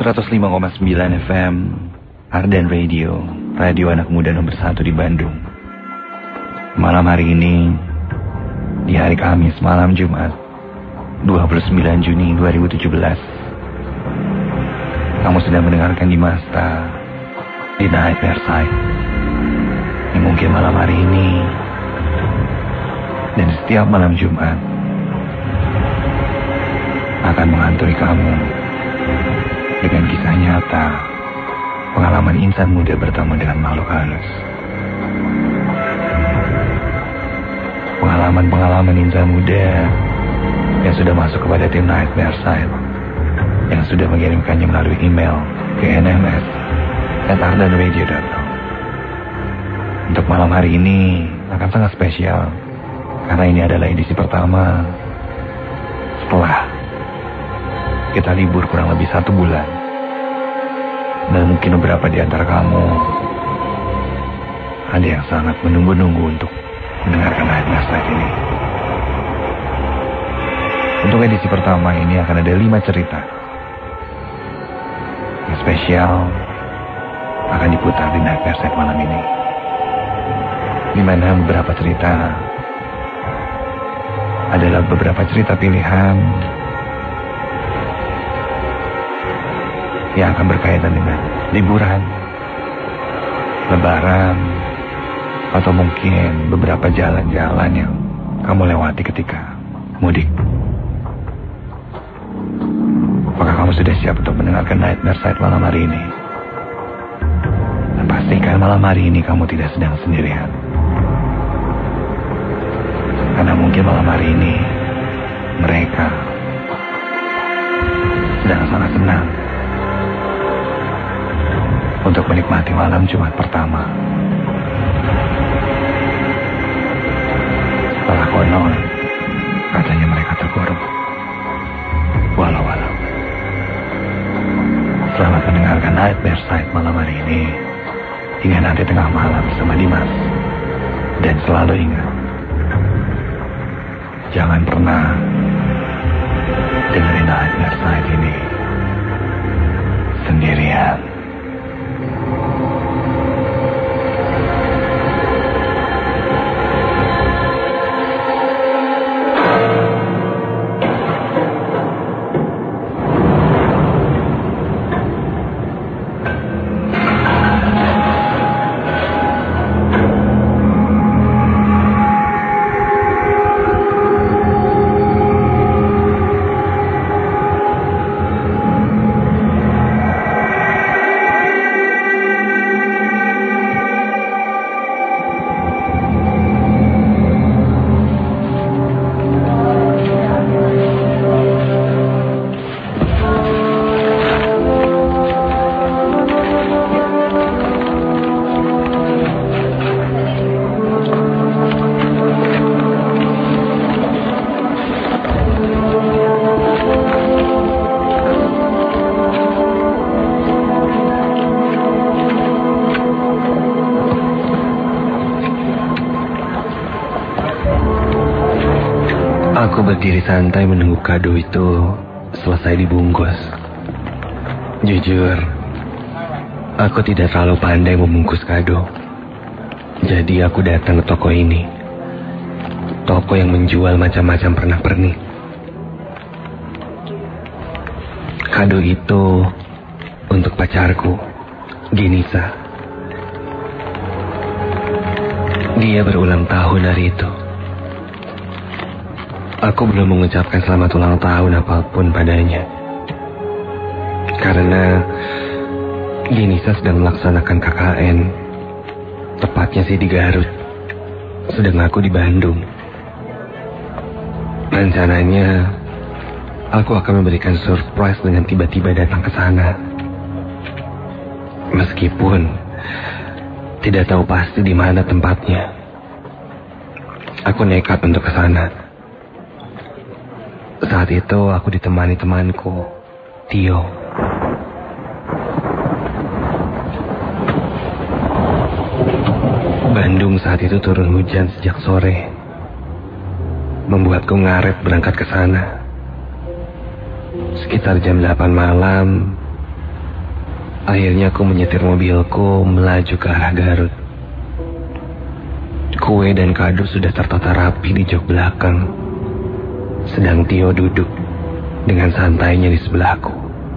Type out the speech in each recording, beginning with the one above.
105,9 FM Ardan Radio, radio anak muda nomor 1 di Bandung. Malam hari ini, di hari Kamis malam Jumat 29 Juni 2017, kamu sedang mendengarkan Dimasta di Nightmare Side. Yang mungkin malam hari ini dan setiap malam Jumat akan menghantui kamu dengan kisah nyata pengalaman insan muda bertemu dengan makhluk halus. Pengalaman insan muda yang sudah masuk kepada tim Nightmare Side, yang sudah mengirimkannya melalui email ke nms@ardanradio.com. Untuk malam hari ini akan sangat spesial karena ini adalah edisi pertama setelah kita libur kurang lebih 1 bulan. Dan mungkin beberapa di antara kamu ada yang sangat menunggu-nunggu untuk mendengarkan Nightmare Side ini. Untuk edisi pertama ini akan ada 5 cerita yang spesial akan diputar di Nightmare Side malam ini, di mana beberapa cerita adalah beberapa cerita pilihan yang akan berkaitan dengan liburan, lebaran, atau mungkin beberapa jalan-jalan yang kamu lewati ketika mudik. Apakah kamu sudah siap untuk mendengarkan Nightmare Side malam hari ini? Dan pastikan malam hari ini kamu tidak sedang sendirian. Karena mungkin malam hari ini mereka sedang sangat senang untuk menikmati malam Jumat pertama. Setelah konon, katanya mereka terkurung. Walau-walau. Selamat mendengarkan Nightmare Side malam hari ini. Hingga nanti tengah malam bersama Dimas. Dan selalu ingat, jangan pernah dengerin Nightmare Side ini sendirian. Aku berdiri santai menunggu kado itu selesai dibungkus. Jujur, aku tidak terlalu pandai membungkus kado. Jadi aku datang ke toko ini. Toko yang menjual macam-macam pernak-pernik. Kado itu untuk pacarku, Genisa. Dia berulang tahun hari itu. Aku belum mengucapkan selamat ulang tahun apapun padanya. Karena Genisa sedang melaksanakan KKN. Tepatnya sih di Garut. Sedang aku di Bandung. Rencananya, aku akan memberikan surprise dengan tiba-tiba datang ke sana. Meskipun tidak tahu pasti di mana tempatnya. Aku nekat untuk ke sana. Saat itu aku ditemani temanku, Tio. Bandung saat itu turun hujan sejak sore. Membuatku ngaret berangkat ke sana. Sekitar jam 8 malam, Akhirnya aku menyetir mobilku melaju ke arah Garut. Kue dan kado sudah tertata rapi di jok belakang. Sedang Tio duduk dengan santainya di sebelahku.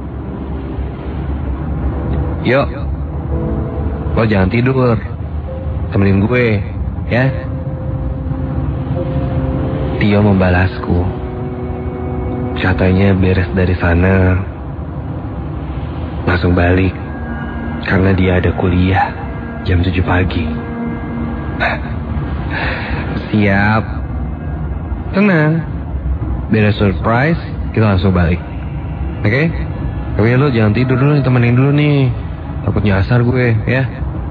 Yuk, lo jangan tidur. Temenin gue, ya. Tio membalasku. Katanya beres dari sana langsung balik karena dia ada kuliah jam 7 pagi. Siap. Tenang. Beres surprise, kita langsung balik. Oke? Tapi lo jangan tidur dulu, temenin dulu nih. Takut nyasar gue, ya.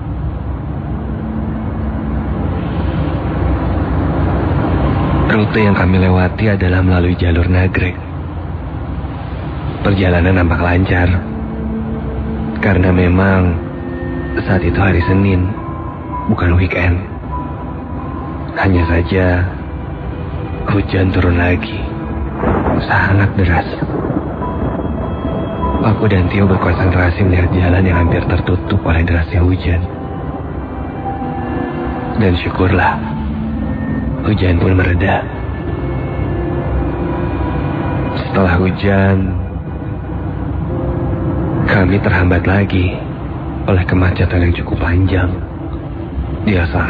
Rute yang kami lewati adalah melalui jalur Nagrek. Perjalanan nampak lancar. Karena memang saat itu hari Senin, bukan weekend. Hanya saja hujan turun lagi. Sangat deras. Aku dan Tio berkonsentrasi melihat jalan yang hampir tertutup oleh derasnya hujan. Dan syukurlah, hujan pun mereda. Setelah hujan, kami terhambat lagi oleh kemacetan yang cukup panjang. Biasa.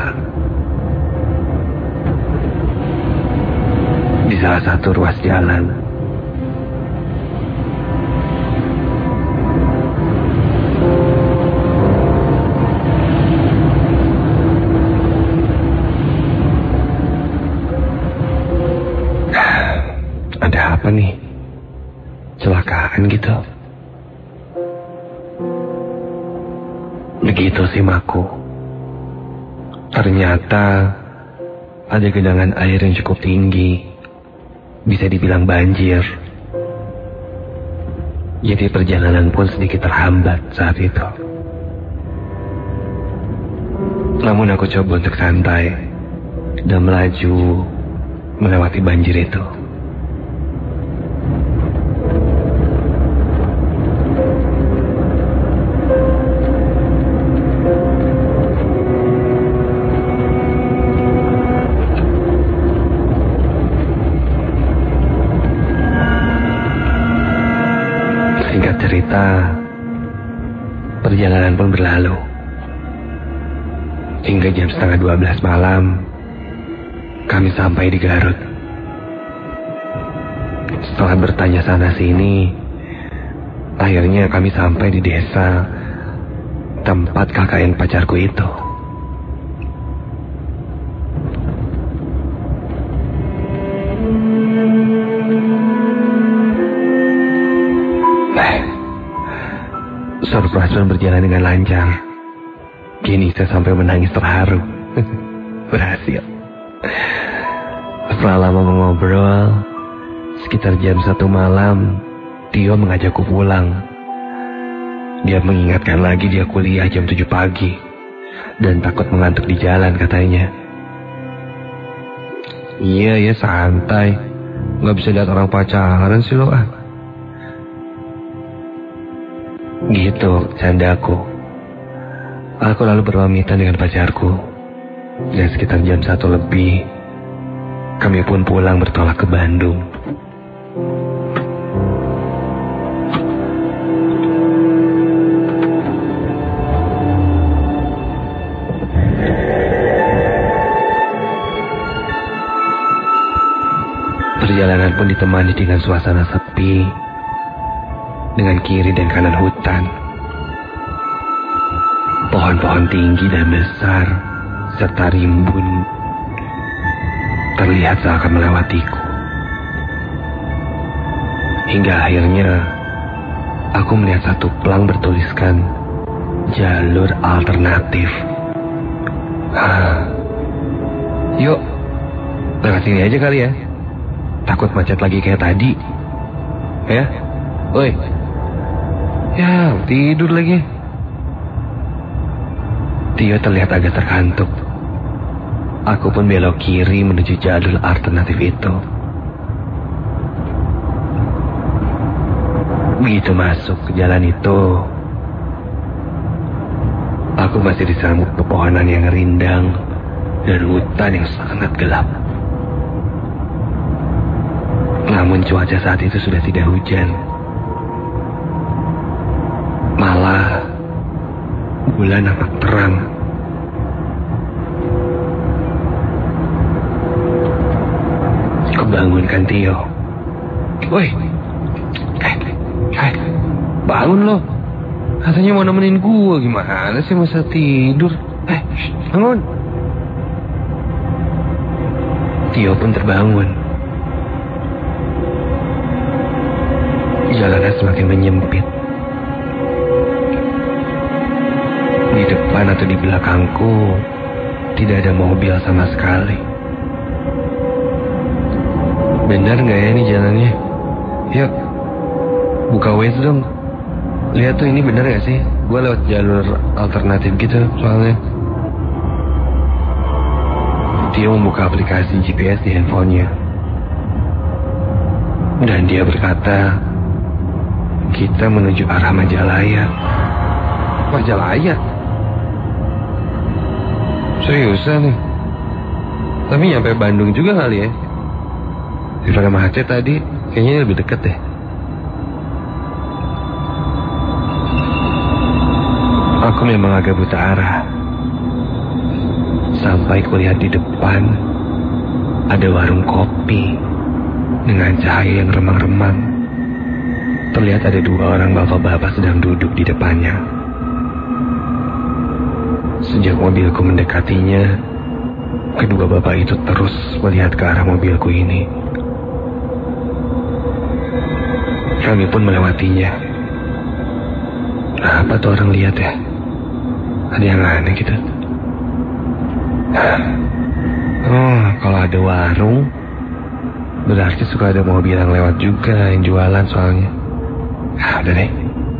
Di salah satu ruas jalan. Ada apa nih? Celakaan gitu. Begitu simakku. Ternyata ada genangan air yang cukup tinggi. Bisa dibilang banjir. Jadi perjalanan pun sedikit terhambat saat itu. Namun aku coba untuk santai dan melaju melewati banjir itu. Cerita, perjalanan pun berlalu. Hingga jam 11:30 malam, kami sampai di Garut. Setelah bertanya sana sini, akhirnya kami sampai di desa tempat KKN pacarku itu. Surprise pun berjalan dengan lancar. Kini saya sampai menangis terharu. Berhasil. Setelah lama mengobrol, sekitar jam 1 malam, Tio mengajakku pulang. Dia mengingatkan lagi dia kuliah jam 7 pagi dan takut mengantuk di jalan katanya. Iya santai. Gak bisa lihat orang pacaran sih lo ah. Gitu, candaku. Aku lalu berpamitan dengan pacarku. Dan sekitar jam 1 lebih, kami pun pulang bertolak ke Bandung. Perjalanan pun ditemani dengan suasana sepi, dengan kiri dan kanan hutan. Pohon-pohon tinggi dan besar serta rimbun terlihat seakan melewatiku. Hingga akhirnya aku melihat satu plang bertuliskan jalur alternatif. Yuk, lewat sini aja kali ya. Takut macet lagi kayak tadi. Ya, woi. Ya, tidur lagi. Tio terlihat agak terkantuk. Aku pun belok kiri menuju jalur alternatif itu. Begitu masuk ke jalan itu, Aku masih disambut pepohonan yang rindang dan hutan yang sangat gelap. Namun cuaca saat itu sudah tidak hujan. Malah bulan amat terang. Kebangunkan Tio. Woi, bangun lo. Katanya mau nemenin gua, gimana sih masa tidur? Bangun. Tio pun terbangun. Jalanan semakin menyempit. Di depan atau di belakangku tidak ada mobil sama sekali. Benar nggak ya ini jalannya? Yuk, buka Waze dong. Lihat tuh ini benar nggak sih? Gue lewat jalur alternatif gitu soalnya. Dia membuka aplikasi GPS di handphonenya. Dan dia berkata, kita menuju arah Majalaya. Majalaya? Seriusan nih? Tapi nyampe Bandung juga kali ya? Daripada macet tadi, kayaknya lebih deket deh. Aku memang agak buta arah. Sampai kulihat di depan ada warung kopi dengan cahaya yang remang-remang. Terlihat ada 2 orang bapak-bapak sedang duduk di depannya. Sejak mobilku mendekatinya, kedua bapak itu terus melihat ke arah mobilku ini. Kami pun melewatinya. Apa tuh orang lihat ya? Ada yang aneh gitu. Kalau ada warung, berarti suka ada mobil yang lewat juga yang jualan soalnya. Udah deh.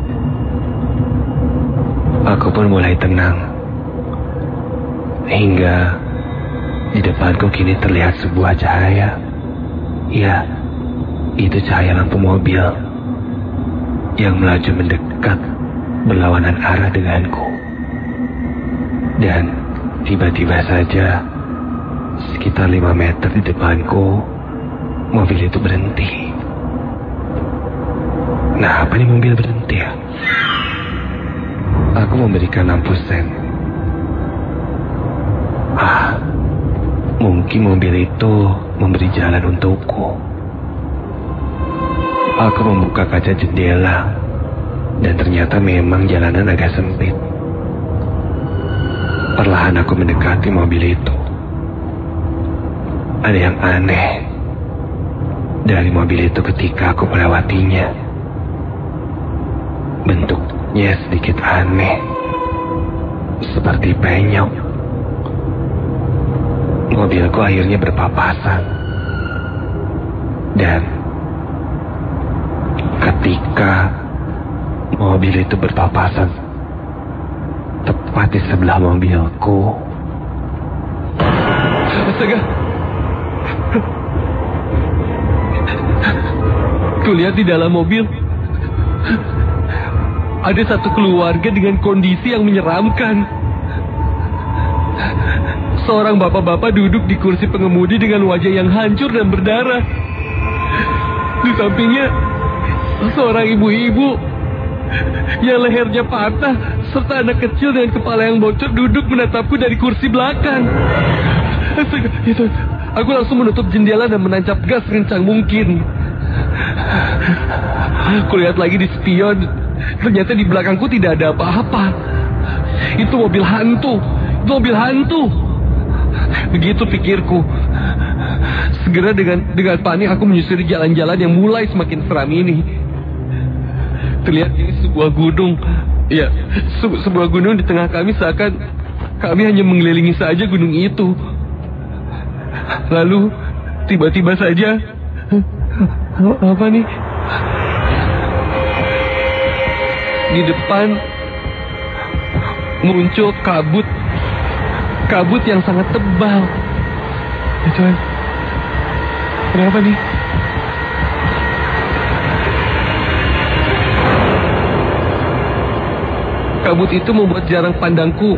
Aku pun mulai tenang. Hingga di depanku kini terlihat sebuah cahaya. Ya, itu cahaya lampu mobil yang melaju mendekat berlawanan arah denganku. Dan tiba-tiba saja sekitar 5 meter di depanku mobil itu berhenti. Nah, apa nih mobil berhenti ya? Aku memberikan 60 sen. Mungkin mobil itu memberi jalan untukku. Aku membuka kaca jendela, dan ternyata memang jalanan agak sempit. Perlahan aku mendekati mobil itu. Ada yang aneh dari mobil itu ketika aku melewatinya. Bentuknya sedikit aneh, seperti penyok. Mobilku akhirnya berpapasan. Dan ketika mobil itu berpapasan tepat di sebelah mobilku, astaga, kulihat di dalam mobil ada satu keluarga dengan kondisi yang menyeramkan. Seorang bapak-bapak duduk di kursi pengemudi dengan wajah yang hancur dan berdarah. Di sampingnya seorang ibu-ibu yang lehernya patah serta anak kecil dengan kepala yang bocor duduk menatapku dari kursi belakang. Itu, aku langsung menutup jendela dan menancap gas kencang mungkin. Aku lihat lagi di spion, ternyata di belakangku tidak ada apa-apa. Itu mobil hantu. Itu mobil hantu. Begitu pikirku. Segera dengan panik aku menyusuri jalan-jalan yang mulai semakin seram ini. Terlihat ini sebuah gunung. Ya, sebuah gunung di tengah kami, seakan kami hanya mengelilingi saja gunung itu. Lalu tiba-tiba saja, apa nih? Di depan muncul kabut yang sangat tebal. Ya Tuhan, kenapa nih? Kabut itu membuat jarak pandangku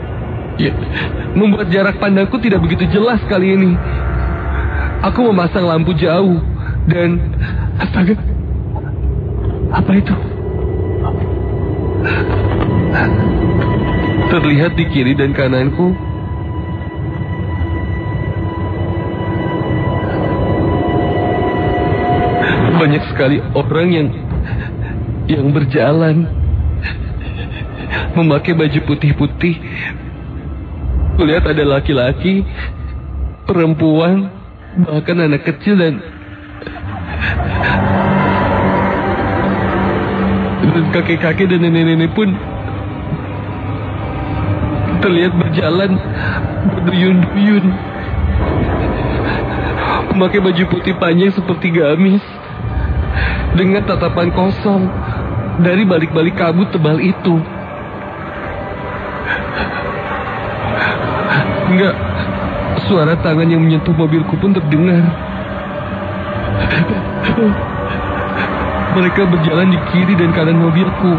tidak begitu jelas kali ini. Aku memasang lampu jauh dan astaga, apa itu? Terlihat di kiri dan kananku banyak sekali orang yang berjalan memakai baju putih-putih. Kulihat ada laki-laki, perempuan, bahkan anak kecil dan kakek-kakek dan nenek-nenek pun terlihat berjalan berduyun-duyun, memakai baju putih panjang seperti gamis, dengan tatapan kosong dari balik-balik kabut tebal itu. Enggak, suara tangan yang menyentuh mobilku pun terdengar. Mereka berjalan di kiri dan kanan mobilku.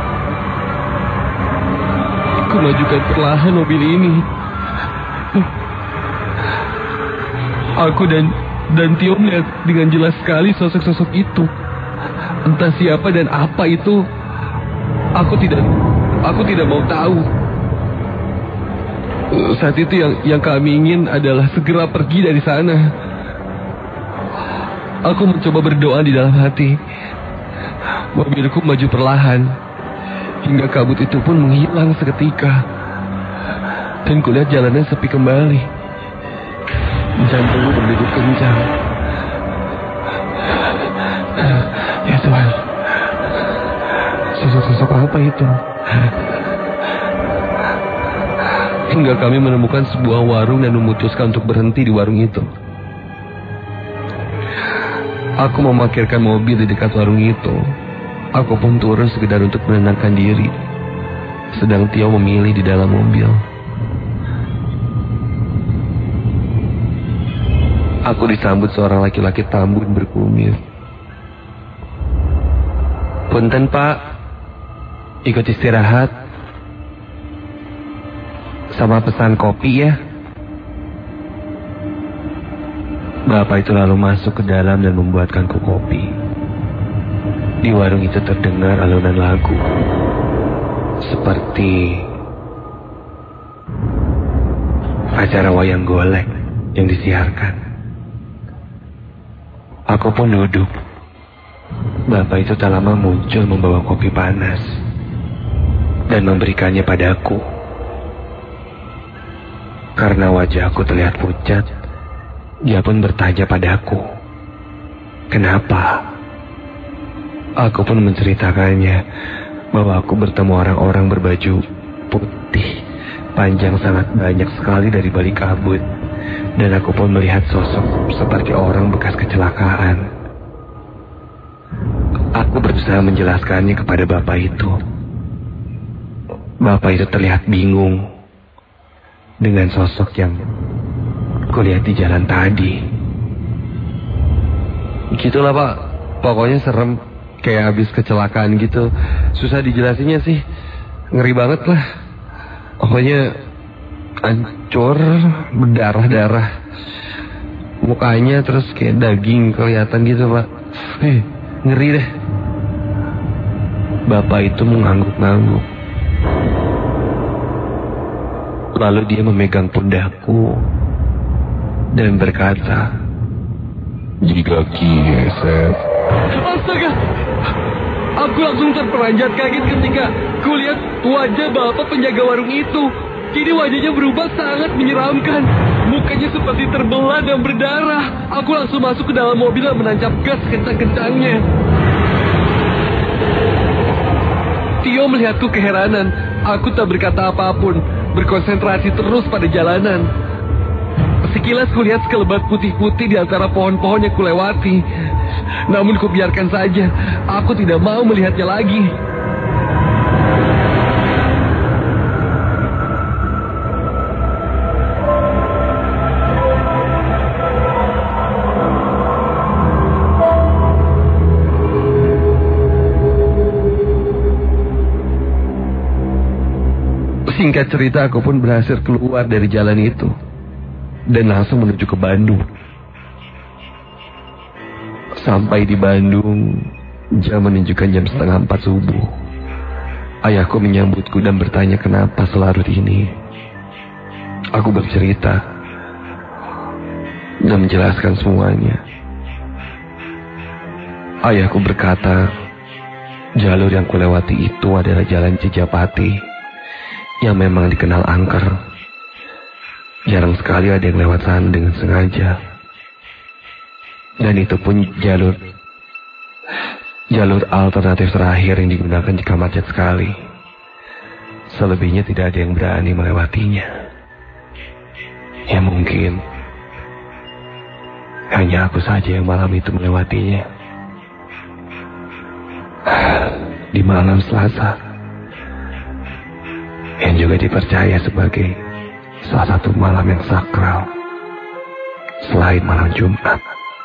Kumajukan perlahan mobil ini. Aku dan Tio melihat dengan jelas sekali sosok-sosok itu. Entah siapa dan apa itu, aku tidak mau tahu. Saat itu yang kami ingin adalah segera pergi dari sana. Aku mencoba berdoa di dalam hati. Mobilku maju perlahan hingga kabut itu pun menghilang seketika. Dan kulihat jalannya sepi kembali. Jantungku berdegup kencang. Ya Tuhan, sosok-sosok apa itu? Hingga kami menemukan sebuah warung dan memutuskan untuk berhenti di warung itu. Aku memarkirkan mobil di dekat warung itu. Aku pun turun sekedar untuk menenangkan diri. Sedang Tio memilih di dalam mobil. Aku disambut seorang laki-laki tambun berkumis. Punten Pak, ikut istirahat. Sama pesan kopi ya. Bapak itu lalu masuk ke dalam dan membuatkanku kopi. Di warung itu terdengar alunan lagu. Seperti acara wayang golek yang disiarkan. Aku pun duduk. Bapak itu tak lama muncul membawa kopi panas dan memberikannya padaku. Karena wajahku terlihat pucat, dia pun bertanya padaku, kenapa? Aku pun menceritakannya bahwa aku bertemu orang-orang berbaju putih panjang sangat banyak sekali dari balik kabut, dan aku pun melihat sosok seperti orang bekas kecelakaan. Aku berusaha menjelaskannya kepada bapak itu. Bapak itu terlihat bingung dengan sosok yang kulihat di jalan tadi. Gitulah Pak, pokoknya serem, kayak habis kecelakaan gitu. Susah dijelasinnya sih, ngeri banget lah. Pokoknya hancur, berdarah-darah mukanya, terus kayak daging kelihatan gitu Pak. Ngeri deh. Bapak itu mengangguk-angguk. Lalu dia memegang pundakku dan berkata, "Jika Kiesef." Astaga! Aku langsung terperanjat kaget ketika kulihat wajah bapak penjaga warung itu. Kini wajahnya berubah sangat menyeramkan. Mukanya seperti terbelah dan berdarah. Aku langsung masuk ke dalam mobil dan menancap gas kencang-kencangnya. Tio melihatku keheranan. Aku tak berkata apapun, berkonsentrasi terus pada jalanan. Sekilas kulihat sekelebat putih-putih di antara pohon-pohon yang kulewati. Namun kubiarkan saja, aku tidak mau melihatnya lagi. Singkat cerita, aku pun berhasil keluar dari jalan itu dan langsung menuju ke Bandung. Sampai di Bandung, jam menunjukkan jam 3:30 subuh. Ayahku menyambutku dan bertanya kenapa selarut ini. Aku bercerita dan menjelaskan semuanya. Ayahku berkata, jalur yang kulewati itu adalah jalan Cijapati yang memang dikenal angker. Jarang sekali ada yang lewat sana dengan sengaja. Dan itu pun jalur alternatif terakhir yang digunakan jika macet sekali. Selebihnya tidak ada yang berani melewatinya. Ya mungkin hanya aku saja yang malam itu melewatinya. Di malam Selasa, yang juga dipercaya sebagai salah satu malam yang sakral selain malam Jumat.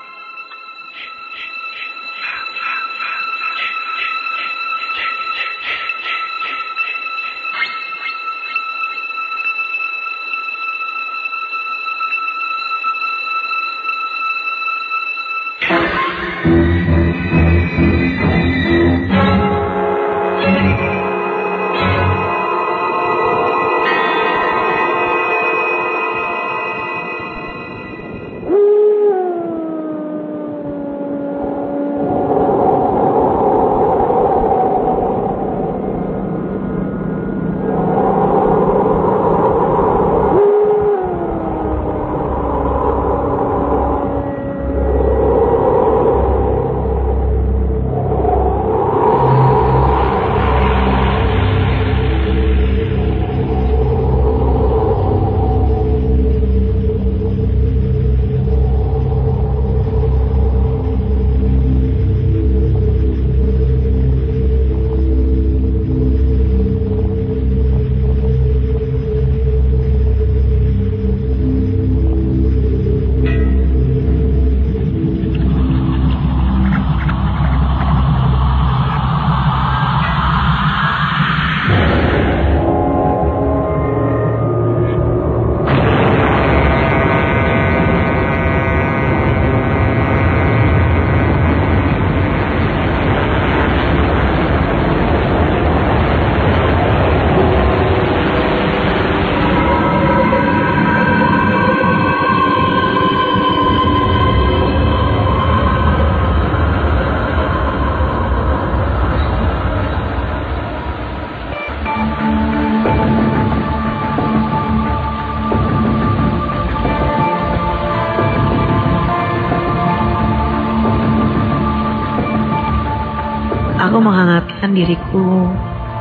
Aku menghangatkan diriku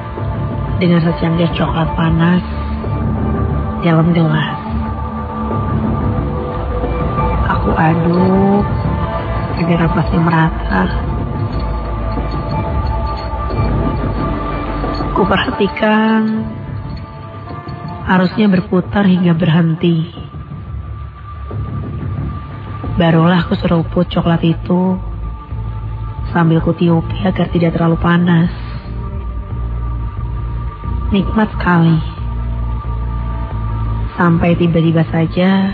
dengan secangkir coklat panas dalam gelas. Aku aduk agar napasnya merata. Ku perhatikan arusnya berputar hingga berhenti. Barulah aku seruput coklat itu sambil kutiupi agar tidak terlalu panas. Nikmat sekali. Sampai tiba-tiba saja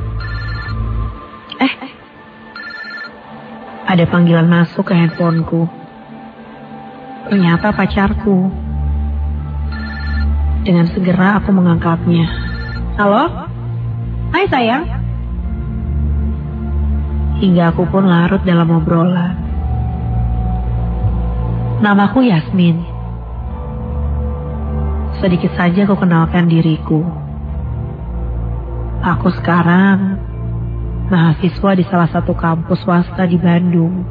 ada panggilan masuk ke handphoneku. Ternyata pacarku. Dengan segera aku mengangkatnya. Halo? Hai sayang. Hingga aku pun larut dalam obrolan. Namaku Yasmin. Sedikit saja aku kenalkan diriku. Aku sekarang mahasiswa di salah satu kampus swasta di Bandung.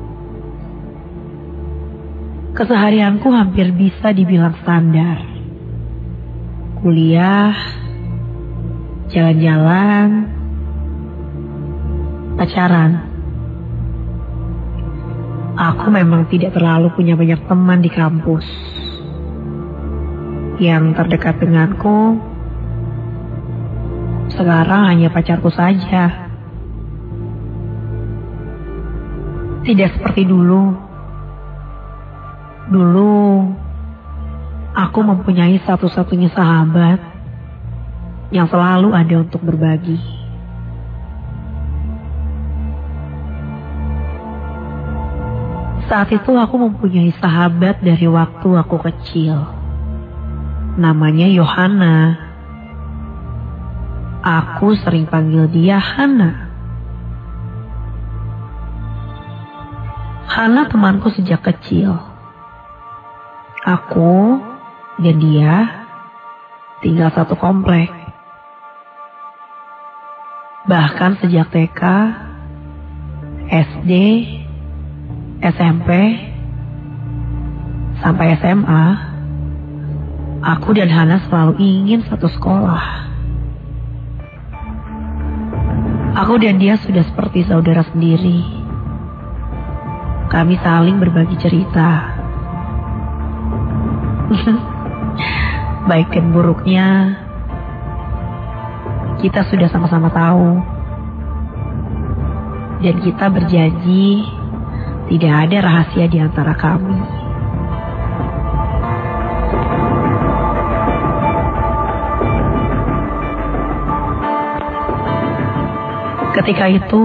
Keseharianku hampir bisa dibilang standar. Kuliah, jalan-jalan, pacaran. Aku memang tidak terlalu punya banyak teman di kampus. Yang terdekat denganku sekarang hanya pacarku saja. Tidak seperti dulu. Dulu Aku mempunyai satu-satunya sahabat yang selalu ada untuk berbagi. Saat itu aku mempunyai sahabat dari waktu aku kecil. Namanya Yohana. Aku sering panggil dia Hana. Hana temanku sejak kecil. Aku dan dia tinggal satu komplek. Bahkan sejak TK, SD, SMP, sampai SMA, aku dan Hana selalu ingin satu sekolah. Aku dan dia sudah seperti saudara sendiri. Kami saling berbagi cerita. Baik dan buruknya, kita sudah sama-sama tahu. Dan kita berjanji tidak ada rahasia di antara kami. Ketika itu,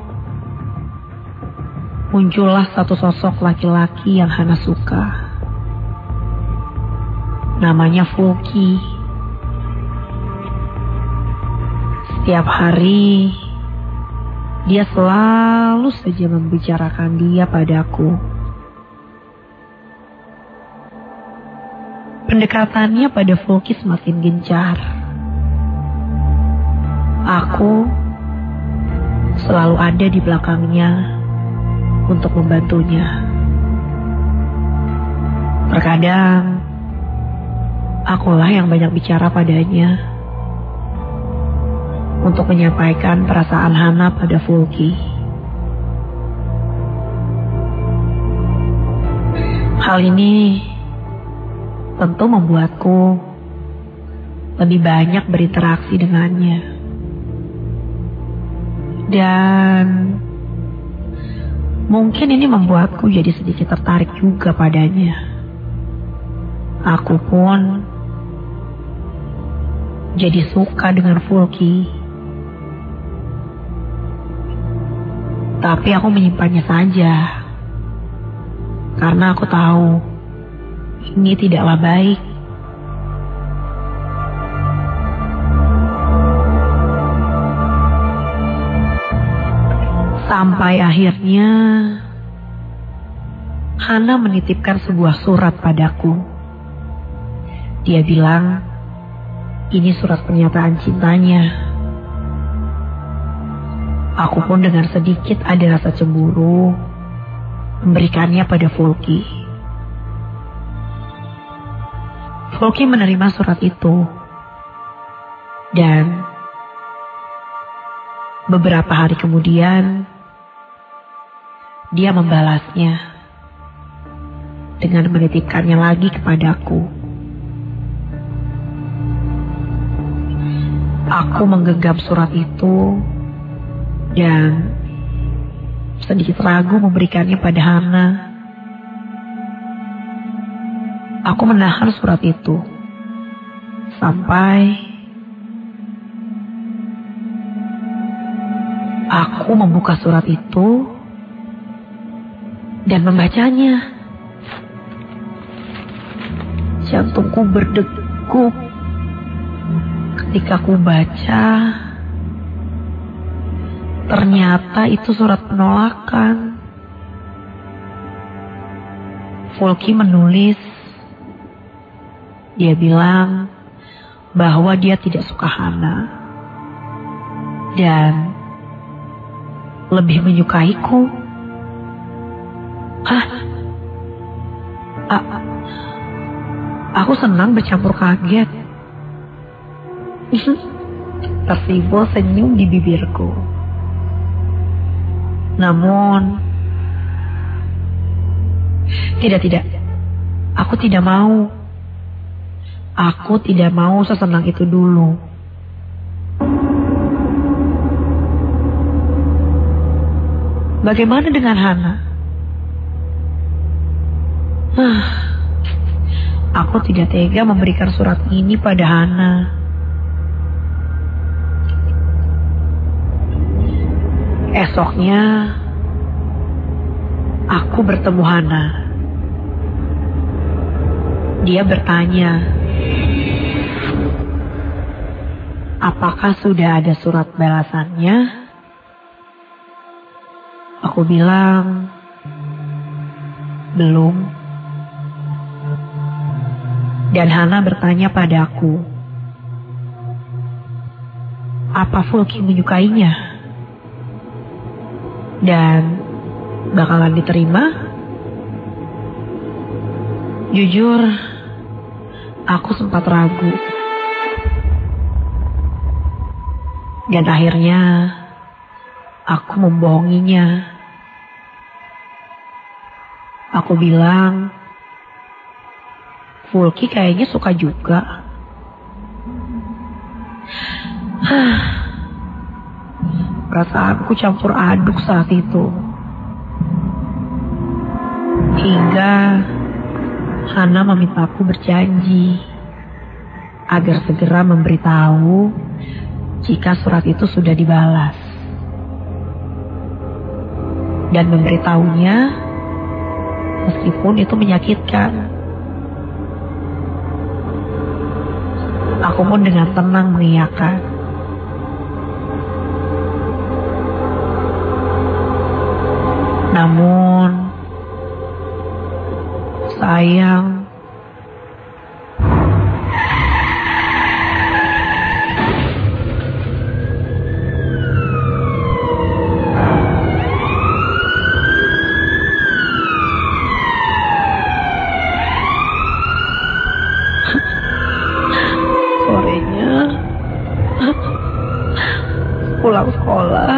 muncullah satu sosok laki-laki yang Hana suka. Namanya Fulky. Setiap hari, dia selalu saja membicarakan dia padaku. Pendekatannya pada Fulky semakin gencar. Aku selalu ada di belakangnya untuk membantunya. Terkadang, akulah yang banyak bicara padanya untuk menyampaikan perasaan Hana pada Fulky. Hal ini tentu membuatku lebih banyak berinteraksi dengannya. Dan mungkin ini membuatku jadi sedikit tertarik juga padanya. Aku pun jadi suka dengan Fulky. Tapi aku menyimpannya saja. Karena aku tahu ini tidaklah baik. Sampai akhirnya Hana menitipkan sebuah surat padaku. Dia bilang ini surat pernyataan cintanya. Aku pun dengan sedikit ada rasa cemburu memberikannya pada Fulky. Fulky menerima surat itu. Dan beberapa hari kemudian dia membalasnya dengan menitipkannya lagi kepadaku. Aku menggenggam surat itu dan sedikit ragu memberikannya pada Hana. Aku menahan surat itu sampai aku membuka surat itu dan membacanya. Jantungku berdegup ketika ku baca. Ternyata itu surat penolakan. Fulky menulis, dia bilang bahwa dia tidak suka Hana dan lebih menyukaiku. Hah? Aku senang bercampur kaget. Tersimbol senyum di bibirku. Namun, tidak. Aku tidak mau. Aku tidak mau sesenang itu dulu. Bagaimana dengan Hana? Aku tidak tega memberikan surat ini pada Hana. Esoknya, aku bertemu Hana. Dia bertanya, apakah sudah ada surat balasannya? Aku bilang, belum. Dan Hana bertanya padaku, apa Fulky menyukainya? Dan bakalan diterima? Jujur, aku sempat ragu. Dan akhirnya, aku membohonginya. Aku bilang, Fulky kayaknya suka juga. Perasaanku campur aduk saat itu. Hingga Hana memintaku berjanji agar segera memberitahu jika surat itu sudah dibalas. Dan memberitahunya meskipun itu menyakitkan. Aku pun dengan tenang mengiyakan. Namun, sayang, sorenya pulang sekolah,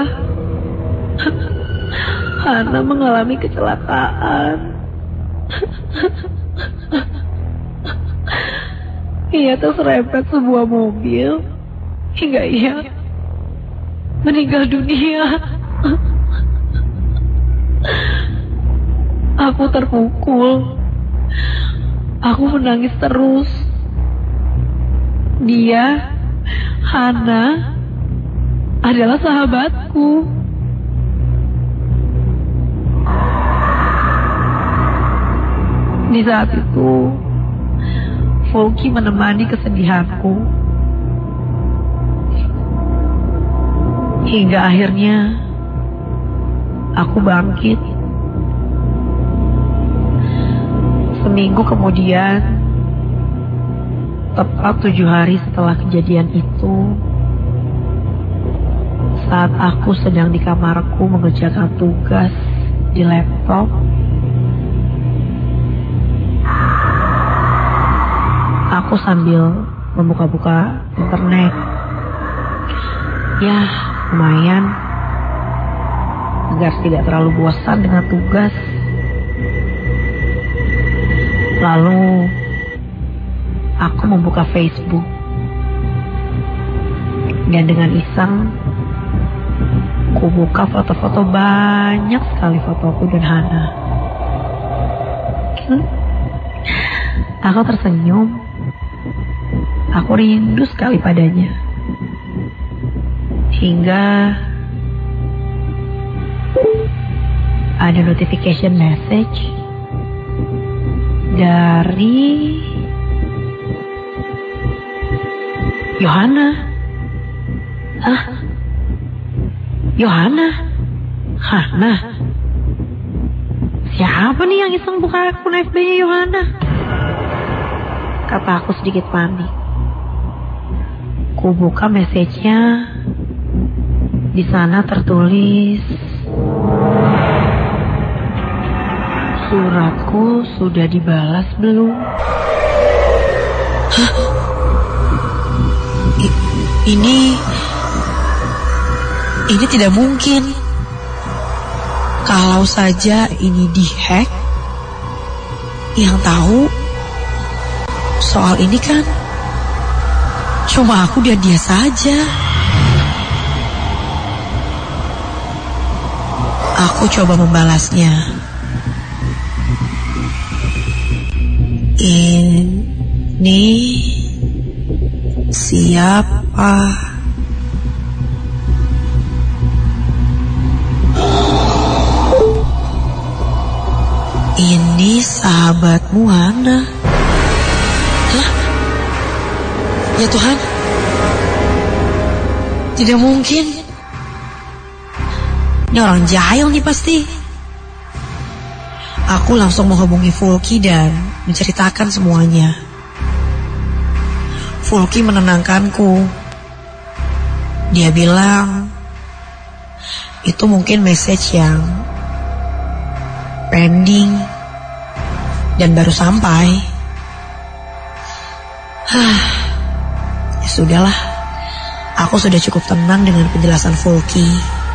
Hana mengalami kecelakaan. Ia terserempet sebuah mobil hingga ia meninggal dunia. Aku terpukul. Aku menangis terus. Dia, Hana, adalah sahabatku. Di saat itu, Fulky menemani kesedihanku. Hingga akhirnya, aku bangkit. Seminggu kemudian, tepat 7 hari setelah kejadian itu, saat aku sedang di kamarku mengerjakan tugas di laptop, aku sambil membuka-buka internet. Ya, lumayan agar tidak terlalu bosan dengan tugas. Lalu aku membuka Facebook. Dan dengan iseng ku buka foto-foto, banyak sekali fotoku dan Hana. Aku tersenyum. Aku rindu sekali padanya. Hingga ada notification message dari Yohana. Hah? Yohana? Hana? Siapa nih yang iseng buka akun FB-nya Yohana? Kata aku sedikit panik. Ku buka message-nya. Di sana tertulis, suratku sudah dibalas belum? Hah? Ini tidak mungkin. Kalau saja ini dihack, yang tahu soal ini kan cuma aku dan dia saja. Aku coba membalasnya. Ini siapa? Ini sahabatmu Hana. Hah? Ya Tuhan, tidak mungkin. Ini orang jahil nih pasti. Aku langsung menghubungi Fulky dan menceritakan semuanya. Fulky menenangkanku. Dia bilang itu mungkin message yang pending dan baru sampai. Ya sudahlah, aku sudah cukup tenang dengan penjelasan Fulky.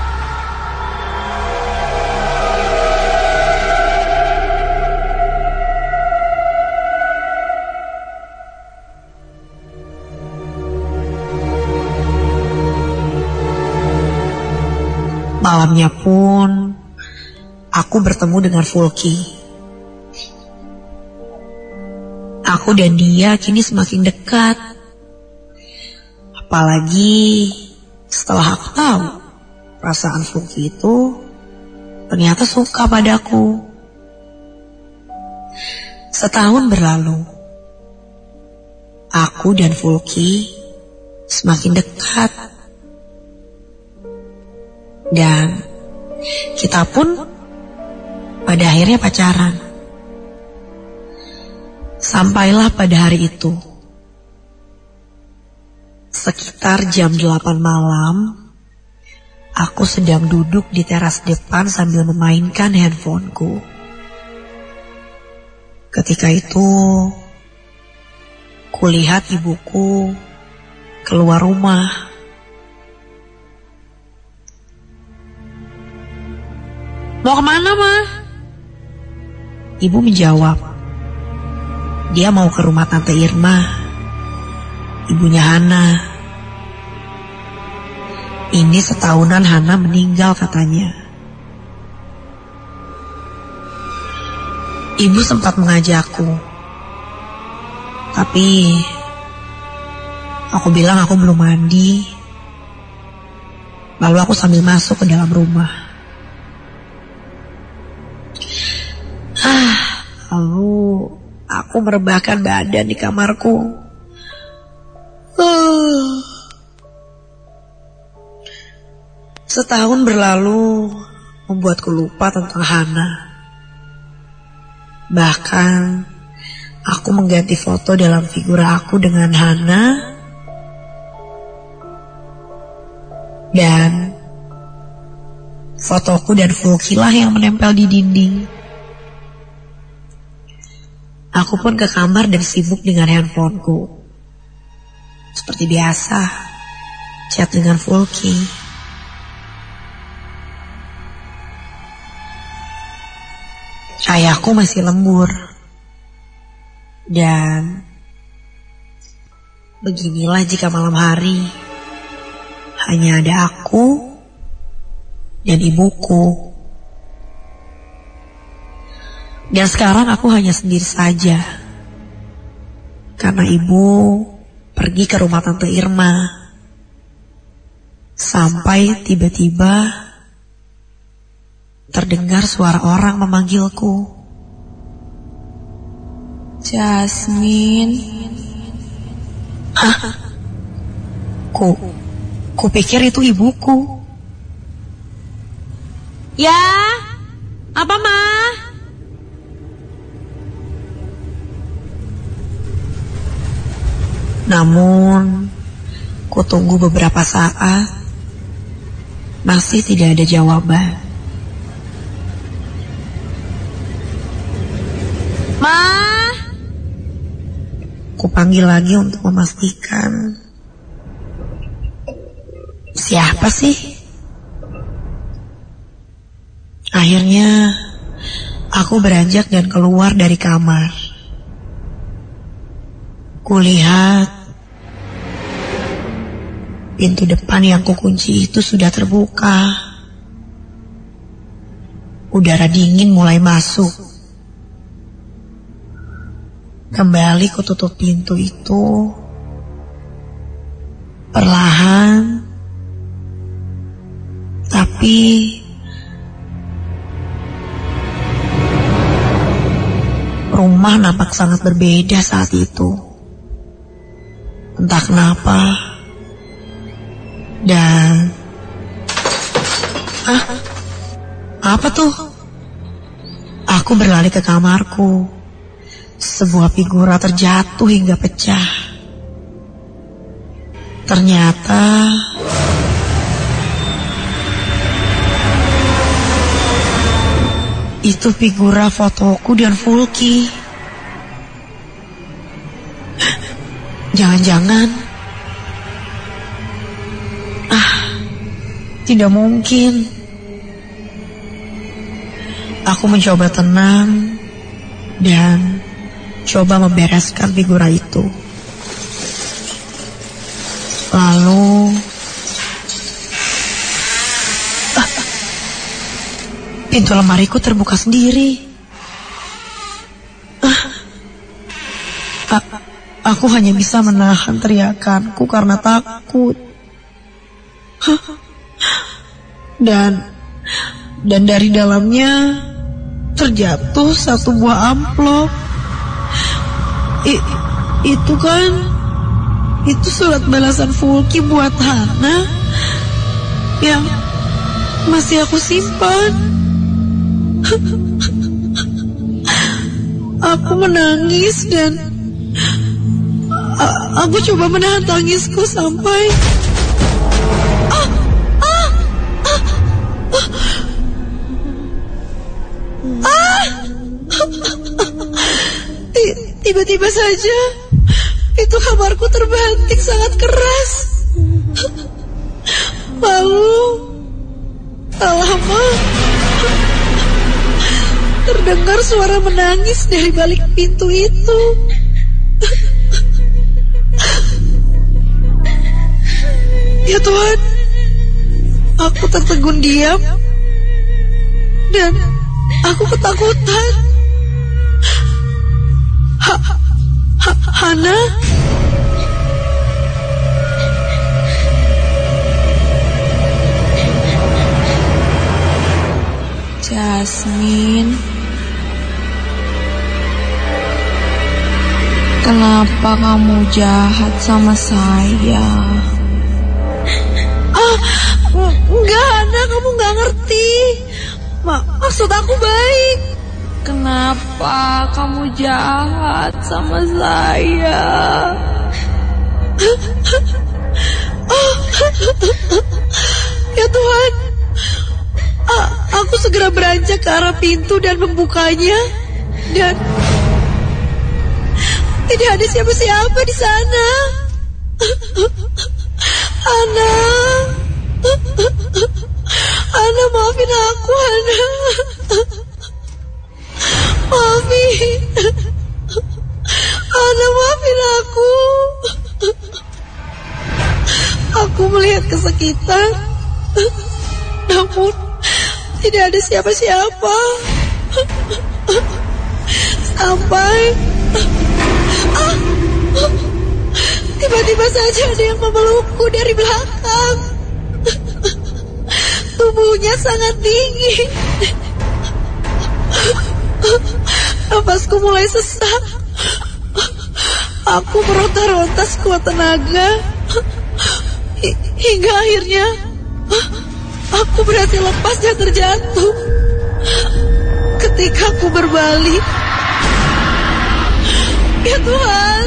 Malamnya pun aku bertemu dengan Fulky. Aku dan dia kini semakin dekat. Apalagi setelah aku tahu perasaan Fulky itu ternyata suka padaku. Setahun berlalu. Aku dan Fulky semakin dekat. Dan kita pun pada akhirnya pacaran. Sampailah pada hari itu. Sekitar jam 8 malam, aku sedang duduk di teras depan sambil memainkan handphoneku. Ketika itu, kulihat ibuku keluar rumah. Mau kemana, Ma? Ibu menjawab, dia mau ke rumah Tante Irma, ibunya Hana. Ini setahunan Hana meninggal katanya. Ibu sempat mengajakku, tapi aku bilang aku belum mandi. Lalu aku sambil masuk ke dalam rumah. Lalu aku merebahkan badan di kamarku. Setahun berlalu membuatku lupa tentang Hana. Bahkan aku mengganti foto dalam figura aku dengan Hana. Dan fotoku dan Fulky lah yang menempel di dinding. Aku pun ke kamar dan sibuk dengan handphoneku. Seperti biasa, chat dengan Fulky. Ayahku masih lembur. Dan beginilah jika malam hari hanya ada aku dan ibuku. Dan sekarang aku hanya sendiri saja. Karena ibu pergi ke rumah Tante Irma. Sampai tiba-tiba terdengar suara orang memanggilku. Jasmine. Hah? Kupikir itu ibuku. Ya, apa Ma? Namun, kutunggu beberapa saat, masih tidak ada jawaban. Ma? Kupanggil lagi untuk memastikan. Siapa sih? Akhirnya, aku beranjak dan keluar dari kamar. Kulihat pintu depan yang kukunci itu sudah terbuka. Udara dingin mulai masuk. Kembali kututup pintu itu perlahan, tapi rumah nampak sangat berbeda saat itu. Entah kenapa. Dan apa tuh? Aku berlari ke kamarku. Sebuah figura terjatuh hingga pecah. Ternyata itu figura fotoku dan Fulky. Jangan-jangan tidak mungkin. Aku mencoba tenang dan coba membereskan figura itu. Lalu pintu lemariku terbuka sendiri. Aku hanya bisa menahan teriakanku karena takut. Dan dari dalamnya terjatuh satu buah amplop. Itu surat balasan Fulky buat Hana yang masih aku simpan. Aku menangis dan aku coba menahan tangisku sampai tiba-tiba saja itu kamarku terbanting sangat keras. Lalu tak lama terdengar suara menangis dari balik pintu itu. Ya Tuhan, aku tertegun diam dan aku ketakutan. Hana? Jasmine, kenapa kamu jahat sama saya? Enggak, Hana, kamu enggak ngerti. Maksud aku baik. Kenapa kamu jahat sama saya? Ya Tuhan, aku segera beranjak ke arah pintu dan membukanya. Dan tidak ada siapa-siapa di sana. Ana, maafin aku, Ana. Ana, maafin aku. Aku melihat ke sekitar, namun tidak ada siapa-siapa. Sampai tiba-tiba saja ada yang memelukku dari belakang. Tubuhnya sangat dingin. Napasku mulai sesak. Aku meronta-ronta sekuat tenaga. Hingga akhirnya aku berhasil lepas dan terjatuh. Ketika aku berbalik, ya Tuhan,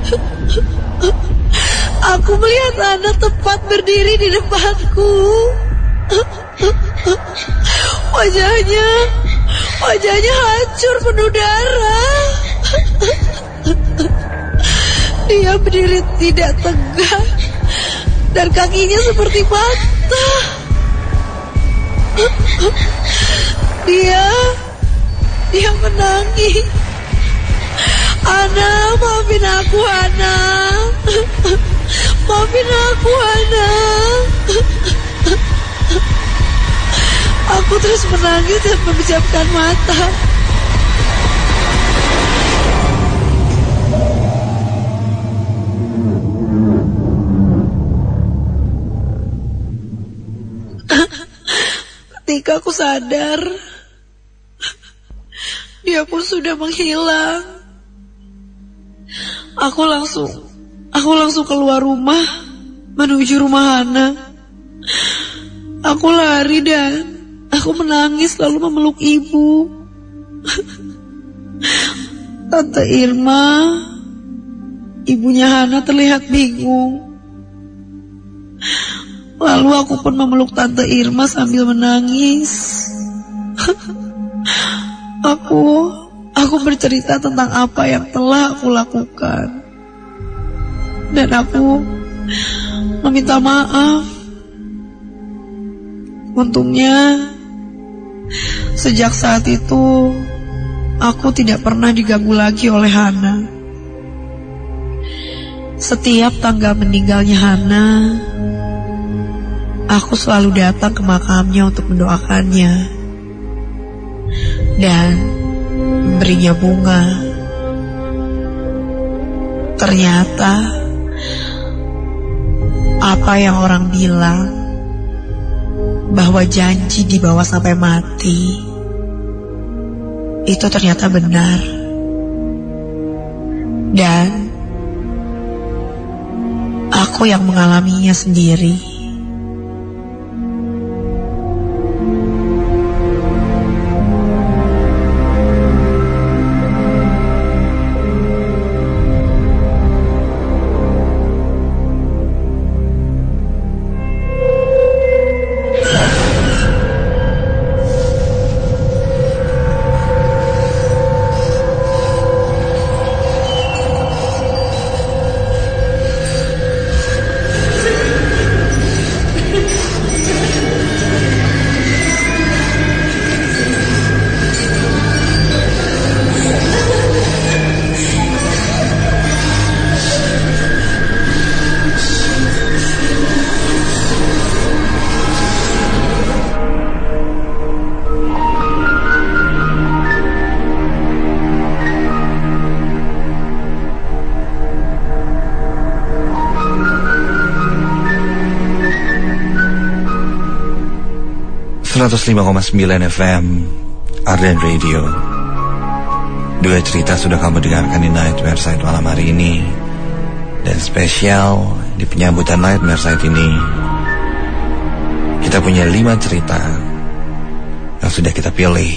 aku melihat anak tepat berdiri di depanku. Wajahnya hancur penuh darah. Dia berdiri tidak tegak dan kakinya seperti patah. Dia menangis. Ana, maafin aku, Ana. Maafin aku, Ana. Aku terus menangis dan memejamkan mata. Seketika aku sadar, dia pun sudah menghilang. Aku langsung keluar rumah menuju rumah Hana. Aku lari dan aku menangis lalu memeluk ibu. Tante Irma, ibunya Hana, terlihat bingung. Lalu aku pun memeluk Tante Irma sambil menangis. Aku bercerita tentang apa yang telah aku lakukan. Dan aku meminta maaf. Untungnya, sejak saat itu, aku tidak pernah diganggu lagi oleh Hana. Setiap tanggal meninggalnya Hana, aku selalu datang ke makamnya untuk mendoakannya dan memberinya bunga. Ternyata apa yang orang bilang bahwa janji dibawa sampai mati, itu ternyata benar. Dan aku yang mengalaminya sendiri. .5,9 FM Arden Radio. Dua cerita sudah kamu dengarkan di Nightmare Side malam hari ini. Dan spesial di penyambutan Nightmare Side ini, kita punya 5 cerita yang sudah kita pilih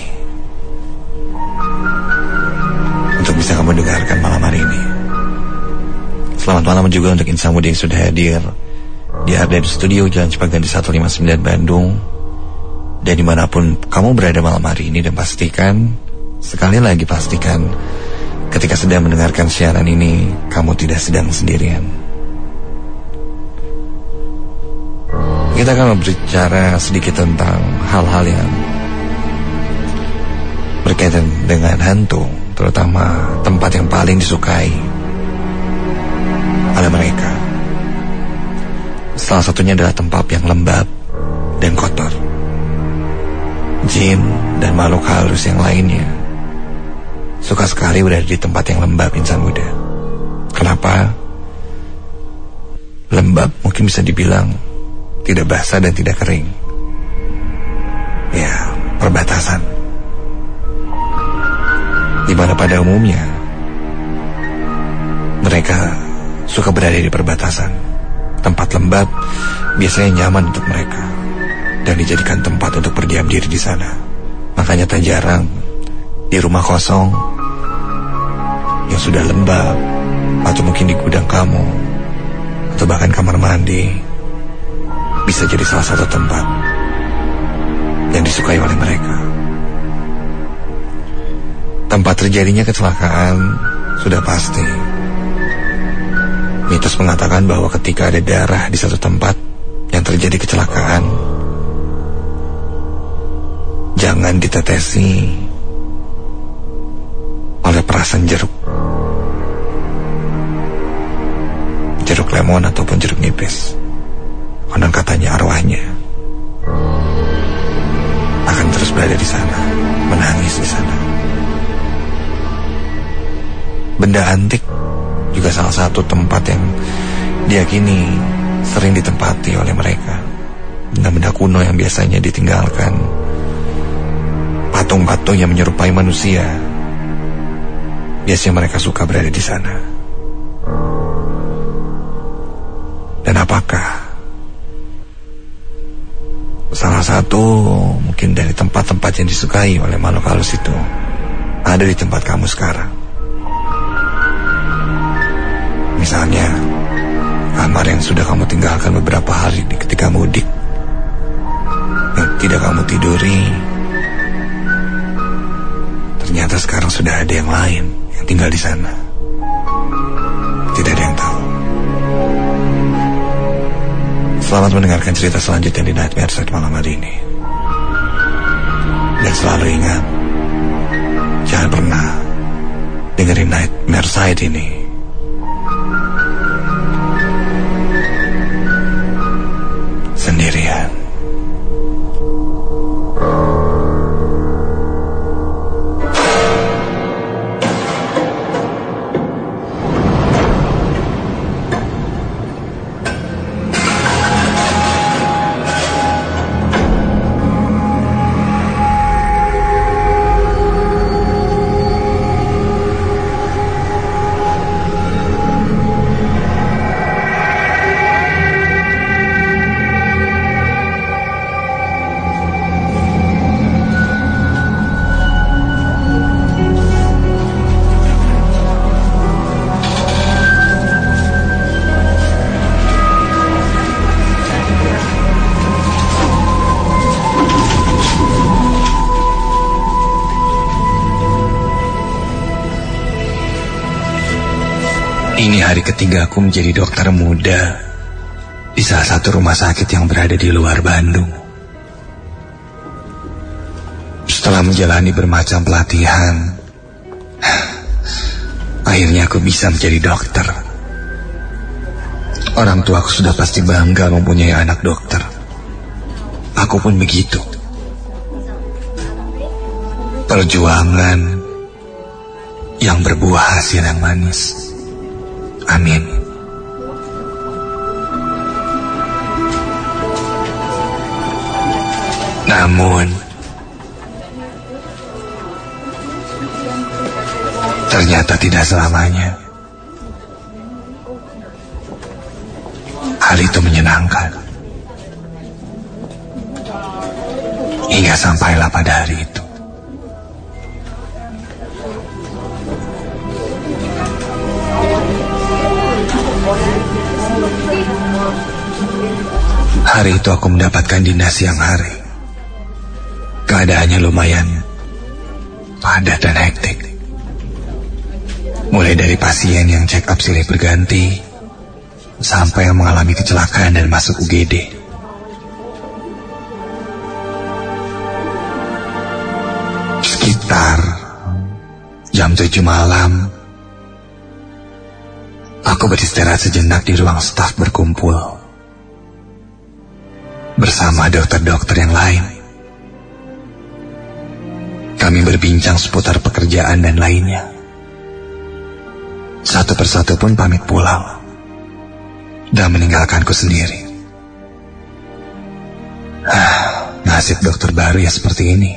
untuk bisa kamu dengarkan malam hari ini. Selamat malam juga untuk insan muda yang sudah hadir di Arden Studio Jalan Cipaganti 159 Bandung. Dan dimanapun kamu berada malam hari ini, dan pastikan, sekali lagi pastikan, ketika sedang mendengarkan siaran ini, kamu tidak sedang sendirian. Kita akan berbicara sedikit tentang hal-hal yang berkaitan dengan hantu, terutama tempat yang paling disukai oleh mereka. Salah satunya adalah tempat yang lembab dan kotor. Jin dan makhluk halus yang lainnya suka sekali berada di tempat yang lembab, insan muda. Kenapa? Lembab mungkin bisa dibilang tidak basah dan tidak kering. Ya, perbatasan. Di mana pada umumnya mereka suka berada di perbatasan. Tempat lembab biasanya nyaman untuk mereka dan dijadikan tempat untuk berdiam diri di sana. Makanya tak jarang di rumah kosong yang sudah lembab, atau mungkin di gudang kamu, atau bahkan kamar mandi, bisa jadi salah satu tempat yang disukai oleh mereka. Tempat terjadinya kecelakaan sudah pasti. Mitos mengatakan bahwa ketika ada darah di satu tempat yang terjadi kecelakaan, jangan ditetesi oleh perasan jeruk lemon ataupun jeruk nipis. Konon katanya arwahnya akan terus berada di sana, menangis di sana. Benda antik juga salah satu tempat yang diyakini sering ditempati oleh mereka. Benda-benda kuno yang biasanya ditinggalkan, patung-patung yang menyerupai manusia, biasanya mereka suka berada di sana. Dan apakah salah satu mungkin dari tempat-tempat yang disukai oleh makhluk halus itu ada di tempat kamu sekarang? Misalnya kamar yang sudah kamu tinggalkan beberapa hari ketika mudik, yang tidak kamu tiduri, ternyata sekarang sudah ada yang lain yang tinggal di sana. Tidak ada yang tahu. Selamat mendengarkan cerita selanjutnya di Nightmare Side malam hari ini. Dan selalu ingat, jangan pernah dengerin Nightmare Side ini sendirian. Ini hari ketiga aku menjadi dokter muda di salah satu rumah sakit yang berada di luar Bandung. Setelah menjalani bermacam pelatihan, akhirnya aku bisa menjadi dokter. Orang tua aku sudah pasti bangga mempunyai anak dokter. Aku pun begitu. Perjuangan yang berbuah hasil yang manis. Amin. Namun ternyata tidak selamanya hal itu menyenangkan. Hingga sampailah pada hari itu. Hari itu aku mendapatkan dinas siang hari. Keadaannya lumayan padat dan hektik. Mulai dari pasien yang check up silih berganti, sampai yang mengalami kecelakaan dan masuk UGD. Sekitar jam 7 malam, aku beristirahat sejenak di ruang staf berkumpul bersama dokter-dokter yang lain. Kami berbincang seputar pekerjaan dan lainnya. Satu persatu pun pamit pulang dan meninggalkanku sendiri. Nasib dokter baru ya seperti ini.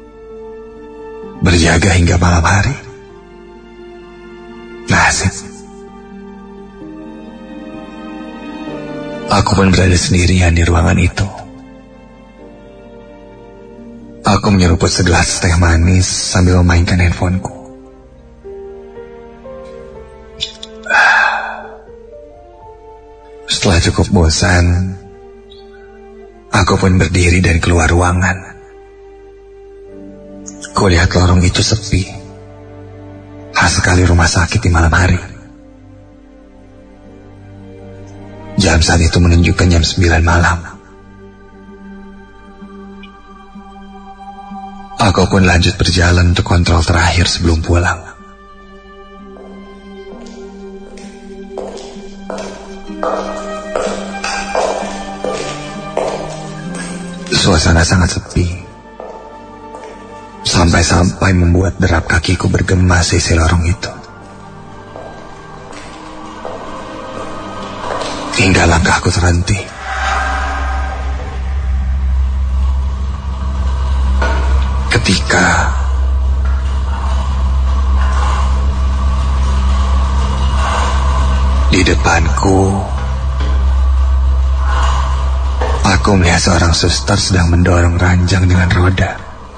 Berjaga hingga malam hari. Nasib. Aku pun berada sendirian di ruangan itu. Aku menyeruput segelas teh manis sambil memainkan handphoneku. Setelah cukup bosan, aku pun berdiri dan keluar ruangan. Kulihat lorong itu sepi. Khas sekali rumah sakit di malam hari. Jam saat itu menunjukkan jam 9 malam. Aku pun lanjut berjalan untuk kontrol terakhir sebelum pulang. Suasana sangat sepi. Sampai-sampai membuat derap kakiku bergema sisi lorong itu. Hingga langkahku terhenti. Di depanku, aku melihat seorang suster sedang mendorong ranjang dengan roda.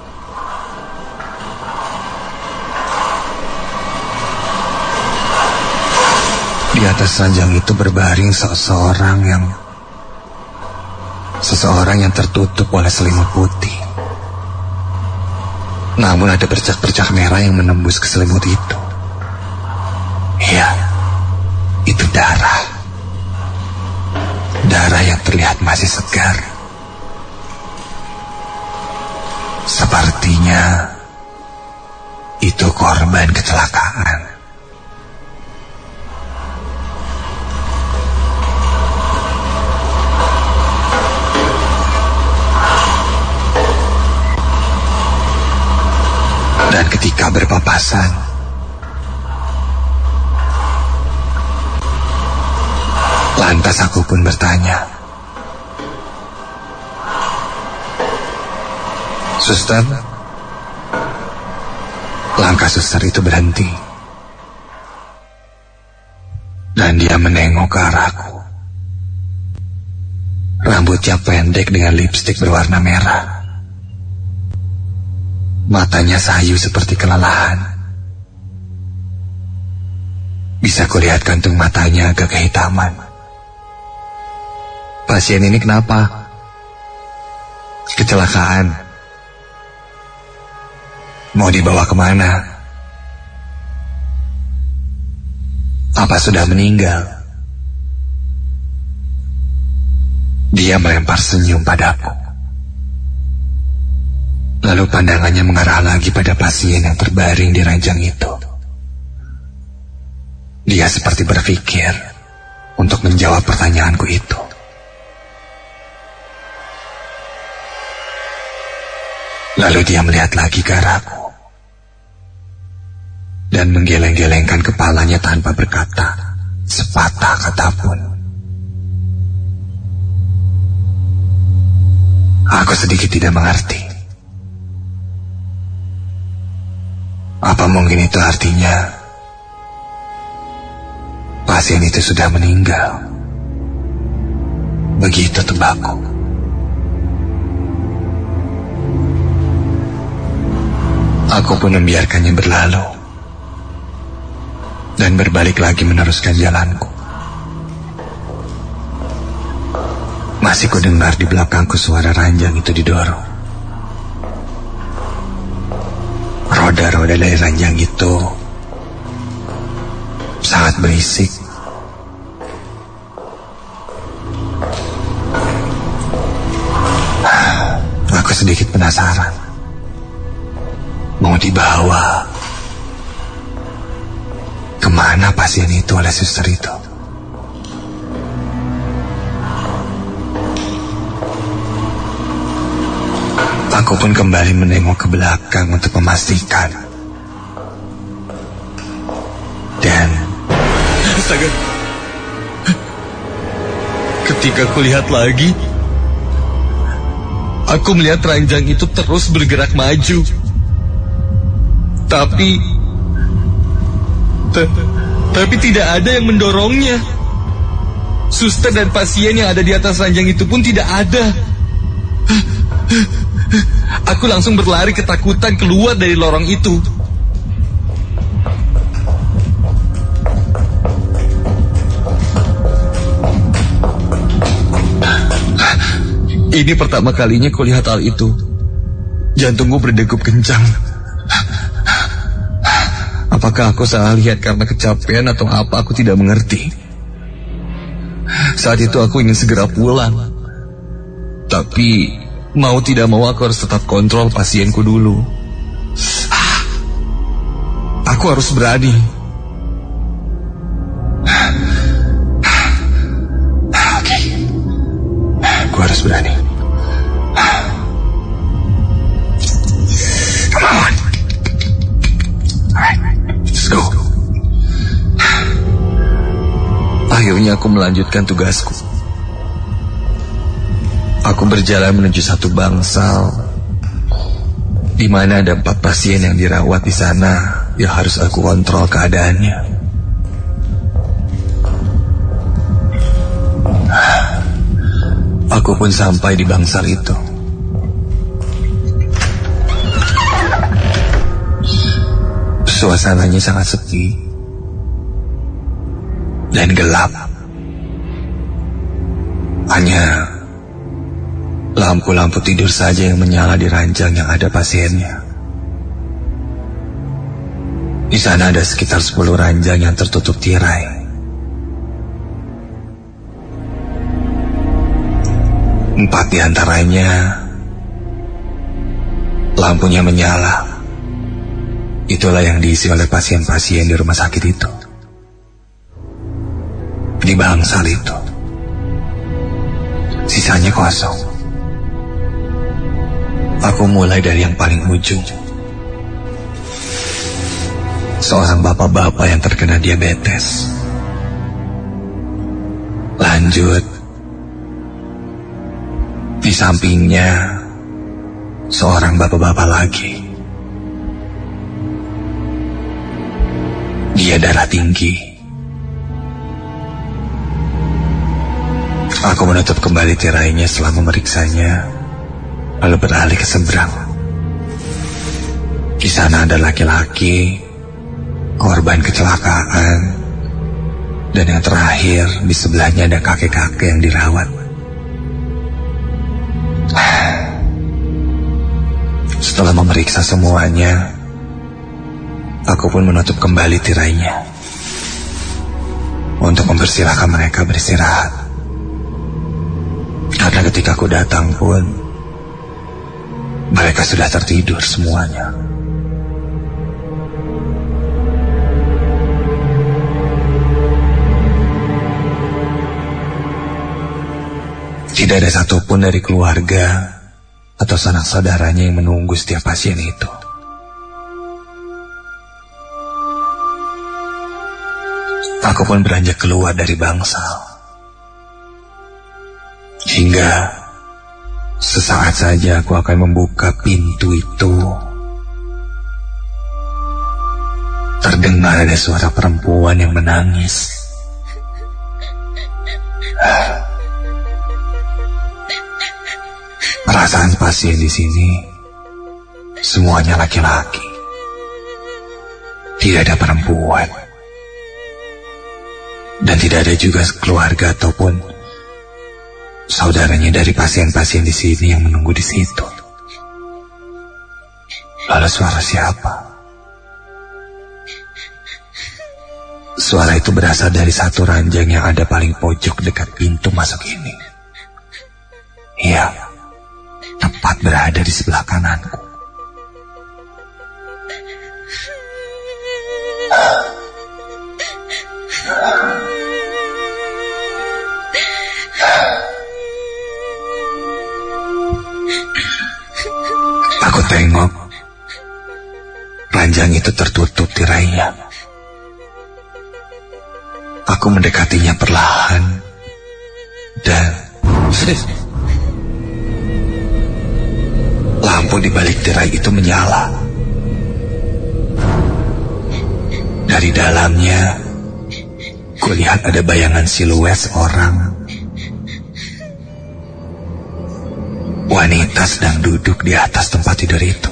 Di atas ranjang itu berbaring seseorang yang tertutup oleh selimut putih. Namun ada bercak-bercak merah yang menembus ke selimut itu. Iya, itu darah. Darah yang terlihat masih segar. Sepertinya itu korban kecelakaan. Dan ketika berpapasan, lantas aku pun bertanya, "Suster?" Langkah suster itu berhenti, dan dia menengok ke arahku. Rambutnya pendek dengan lipstik berwarna merah. Matanya sayu seperti kelelahan. Bisa kulihat kantung matanya agak kehitaman. "Pasien ini kenapa?" "Kecelakaan." "Mau dibawa kemana?" "Apa sudah meninggal?" Dia melempar senyum padaku. Lalu pandangannya mengarah lagi pada pasien yang terbaring di ranjang itu. Dia seperti berpikir untuk menjawab pertanyaanku itu. Lalu dia melihat lagi ke arahku dan menggeleng-gelengkan kepalanya tanpa berkata sepatah kata pun. Aku sedikit tidak mengerti. Apa mungkin itu artinya pasien itu sudah meninggal? Begitu tebakku. Aku pun membiarkannya berlalu dan berbalik lagi meneruskan jalanku. Masih kudengar di belakangku suara ranjang itu didorong. Roda-roda dari ranjang itu sangat berisik. Aku sedikit penasaran. Mau dibawa kemana pasien itu oleh suster itu? Aku pun kembali menengok ke belakang untuk memastikan. Dan astaga, ketika kulihat lagi, aku melihat ranjang itu terus bergerak maju. Tapi tidak ada yang mendorongnya. Suster dan pasien yang ada di atas ranjang itu pun tidak ada. Aku langsung berlari ketakutan keluar dari lorong itu. Ini pertama kalinya kulihat hal itu. Jantungku berdegup kencang. Apakah aku salah lihat karena kecapean atau apa, aku tidak mengerti. Saat itu aku ingin segera pulang. Tapi mau tidak mau aku harus tetap kontrol pasienku dulu. Aku harus berani. Oke. Aku harus berani. Come on. Alright, let's go. Akhirnya aku melanjutkan tugasku. Aku berjalan menuju satu bangsal di mana ada 4 pasien yang dirawat di sana yang harus aku kontrol keadaannya. Aku pun sampai di bangsal itu. Suasananya sangat sepi dan gelap. Hanya lampu-lampu tidur saja yang menyala di ranjang yang ada pasiennya. Di sana ada sekitar 10 ranjang yang tertutup tirai. Empat di antaranya lampunya menyala. Itulah yang diisi oleh pasien-pasien di rumah sakit itu. Di bangsal itu. Sisanya kosong. Aku mulai dari yang paling ujung. Seorang bapak-bapak yang terkena diabetes. Lanjut. Di sampingnya seorang bapak-bapak lagi. Dia darah tinggi. Aku menutup kembali tirainya setelah memeriksanya, lalu beralih ke seberang. Di sana ada laki-laki, korban kecelakaan, dan yang terakhir di sebelahnya ada kakek-kakek yang dirawat. Setelah memeriksa semuanya, aku pun menutup kembali tirainya untuk mempersilahkan mereka beristirahat. Karena ketika aku datang pun mereka sudah tertidur semuanya. Tidak ada satupun dari keluarga atau sanak saudaranya yang menunggu setiap pasien itu. Aku pun beranjak keluar dari bangsal. Hingga sesaat saja aku akan membuka pintu itu. Terdengar ada suara perempuan yang menangis. Perasaan pasien di sini semuanya laki-laki. Tidak ada perempuan. Dan tidak ada juga keluarga ataupun saudaranya dari pasien-pasien di sini yang menunggu di situ. Lalu suara siapa? Suara itu berasal dari satu ranjang yang ada paling pojok dekat pintu masuk ini. Iya, tepat berada di sebelah kananku. Aku tengok ranjang itu tertutup tirainya. Aku mendekatinya perlahan dan lampu di balik tirai itu menyala. Dari dalamnya kulihat ada bayangan siluet seorang wanita sedang duduk di atas tempat tidur itu.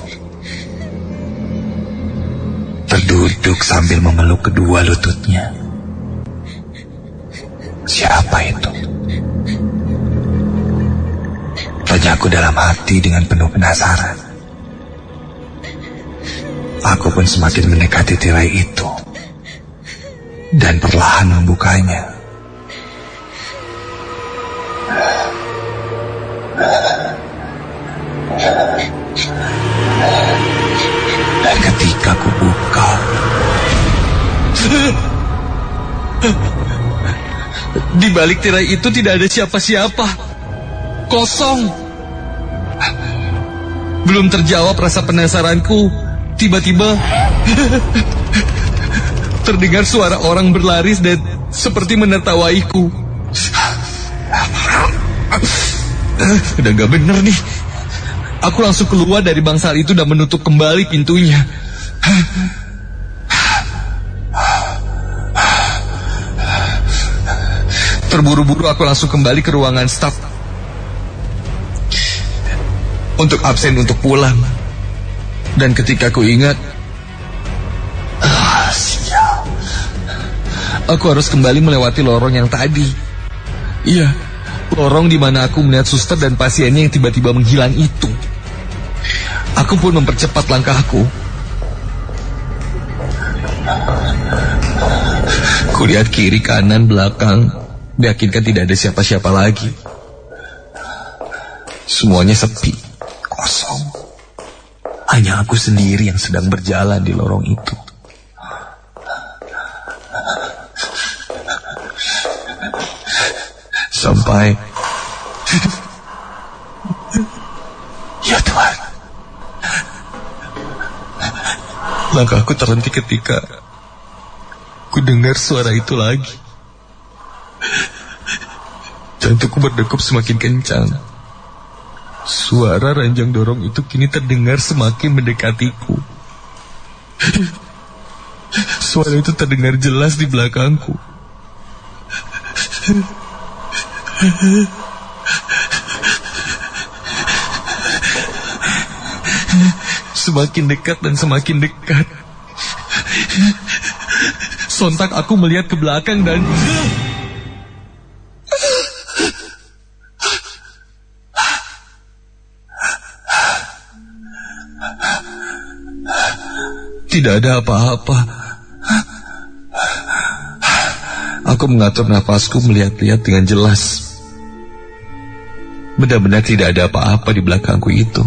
Terduduk sambil memeluk kedua lututnya. Siapa itu? Tanyaku dalam hati dengan penuh penasaran. Aku pun semakin mendekati tirai itu dan perlahan membukanya. Dan ketika ku buka, di balik tirai itu tidak ada siapa-siapa. Kosong. Belum terjawab rasa penasaranku, tiba-tiba terdengar suara orang berlari dan seperti menertawaiku. Udah gak bener nih. Aku langsung keluar dari bangsal itu dan menutup kembali pintunya. Terburu-buru aku langsung kembali ke ruangan staf untuk absen untuk pulang. Dan ketika aku ingat, sial, aku harus kembali melewati lorong yang tadi. Iya, lorong di mana aku melihat suster dan pasiennya yang tiba-tiba menghilang itu. Aku pun mempercepat langkahku. Kulihat kiri, kanan, belakang, meyakinkan tidak ada siapa-siapa lagi. Semuanya sepi, kosong. Hanya aku sendiri yang sedang berjalan di lorong itu. Sampai, ya Tuhan, langkahku terhenti ketika ku dengar suara itu lagi. Jantungku berdegup semakin kencang. Suara ranjang dorong itu kini terdengar semakin mendekatiku. Suara itu terdengar jelas di belakangku. Semakin dekat dan semakin dekat. Sontak aku melihat ke belakang dan tidak ada apa-apa. Aku mengatur nafasku, melihat-lihat dengan jelas. Benar-benar tidak ada apa-apa di belakangku itu.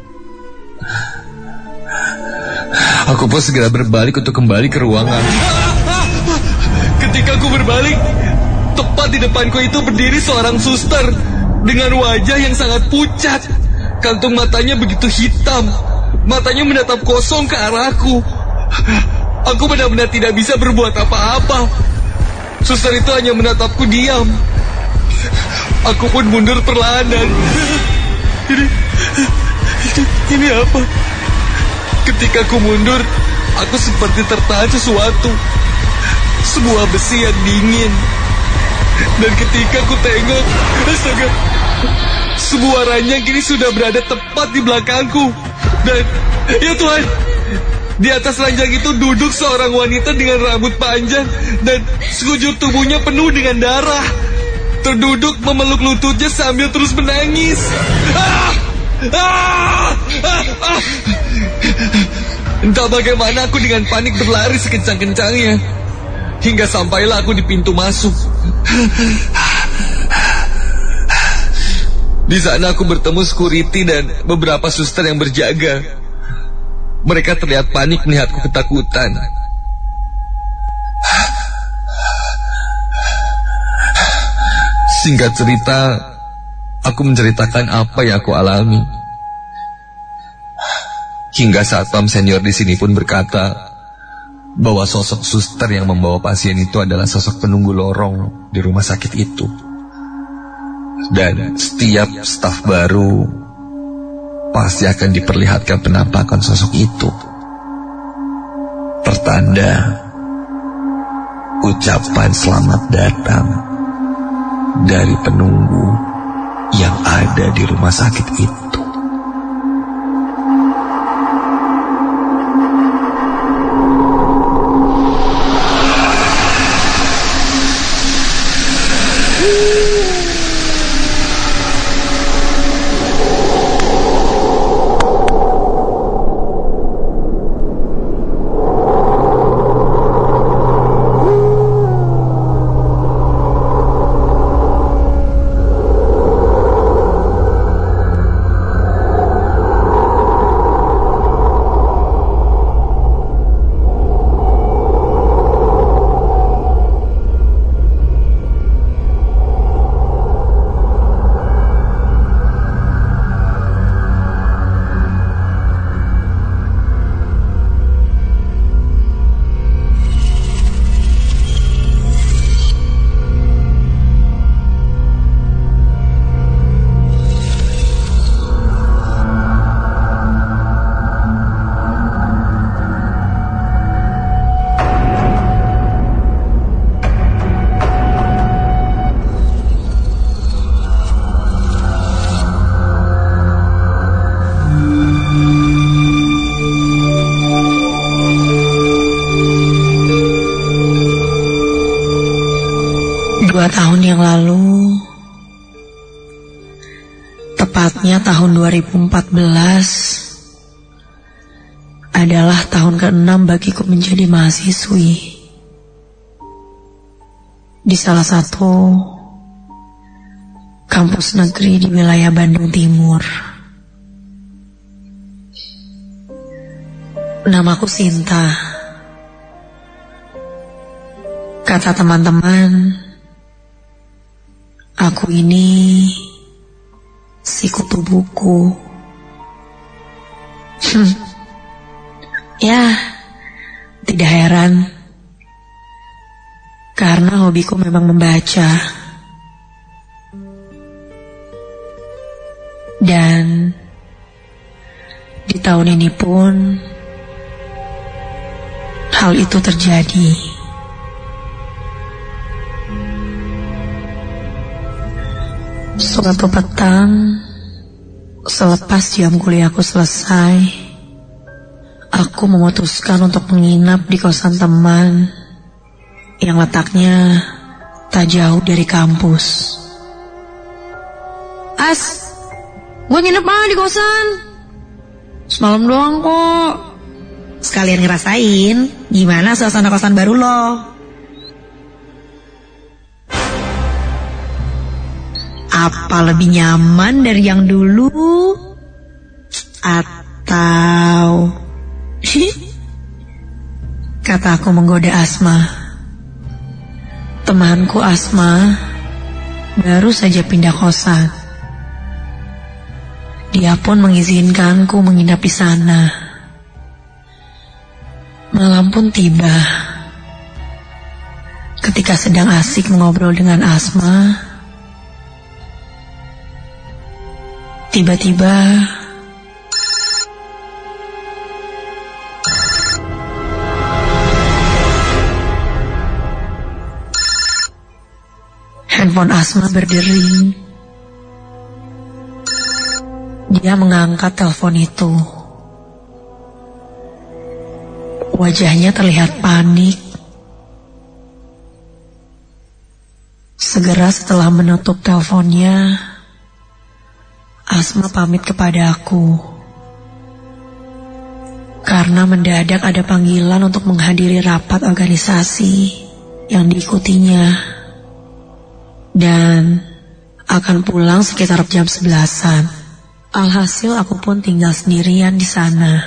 Aku pun segera berbalik untuk kembali ke ruangan. Ketika aku berbalik, tepat di depanku itu berdiri seorang suster dengan wajah yang sangat pucat. Kantung matanya begitu hitam. Matanya menatap kosong ke arahku. Aku benar-benar tidak bisa berbuat apa-apa. Suster itu hanya menatapku diam. Aku pun mundur perlahan dan ini apa? Ketika aku mundur, aku seperti tertahan sesuatu. Sebuah besi yang dingin. Dan ketika aku tengok, astaga, sebuah ranjang kini sudah berada tepat di belakangku. Dan, ya Tuhan, di atas ranjang itu duduk seorang wanita dengan rambut panjang dan sekujur tubuhnya penuh dengan darah. Terduduk memeluk lututnya sambil terus menangis. Entah bagaimana aku dengan panik berlari sekencang-kencangnya. Hingga sampailah aku di pintu masuk. Di sana aku bertemu security dan beberapa suster yang berjaga. Mereka terlihat panik melihatku ketakutan. Singkat cerita, aku menceritakan apa yang aku alami. Hingga satpam senior di sini pun berkata bahwa sosok suster yang membawa pasien itu adalah sosok penunggu lorong di rumah sakit itu. Dan setiap staf baru pasti akan diperlihatkan penampakan sosok itu. Pertanda ucapan selamat datang dari penunggu yang ada di rumah sakit itu. tahun yang lalu, tepatnya tahun 2014, adalah tahun ke-6 bagiku menjadi mahasiswi di salah satu kampus negeri di wilayah Bandung Timur. Namaku Sinta. Kata teman-teman, aku ini si kutu buku. Ya, tidak heran, karena hobiku memang membaca. Dan di tahun ini pun hal itu terjadi. Suatu petang, selepas jam kuliahku selesai, aku memutuskan untuk menginap di kosan teman yang letaknya tak jauh dari kampus. As, gue nginep di kosan. Semalam doang kok. Sekalian ngerasain gimana suasana kosan baru lo. Apa lebih nyaman dari yang dulu? Atau kata aku menggoda Asma. Temanku Asma baru saja pindah kosan. Dia pun mengizinkanku menginap di sana. Malam pun tiba. Ketika sedang asik mengobrol dengan Asma, tiba-tiba handphone Asma berdering. Dia mengangkat telepon itu. Wajahnya terlihat panik. Segera setelah menutup teleponnya, Asma pamit kepada aku. Karena mendadak ada panggilan untuk menghadiri rapat organisasi yang diikutinya. Dan akan pulang sekitar jam 11-an. Alhasil aku pun tinggal sendirian di sana.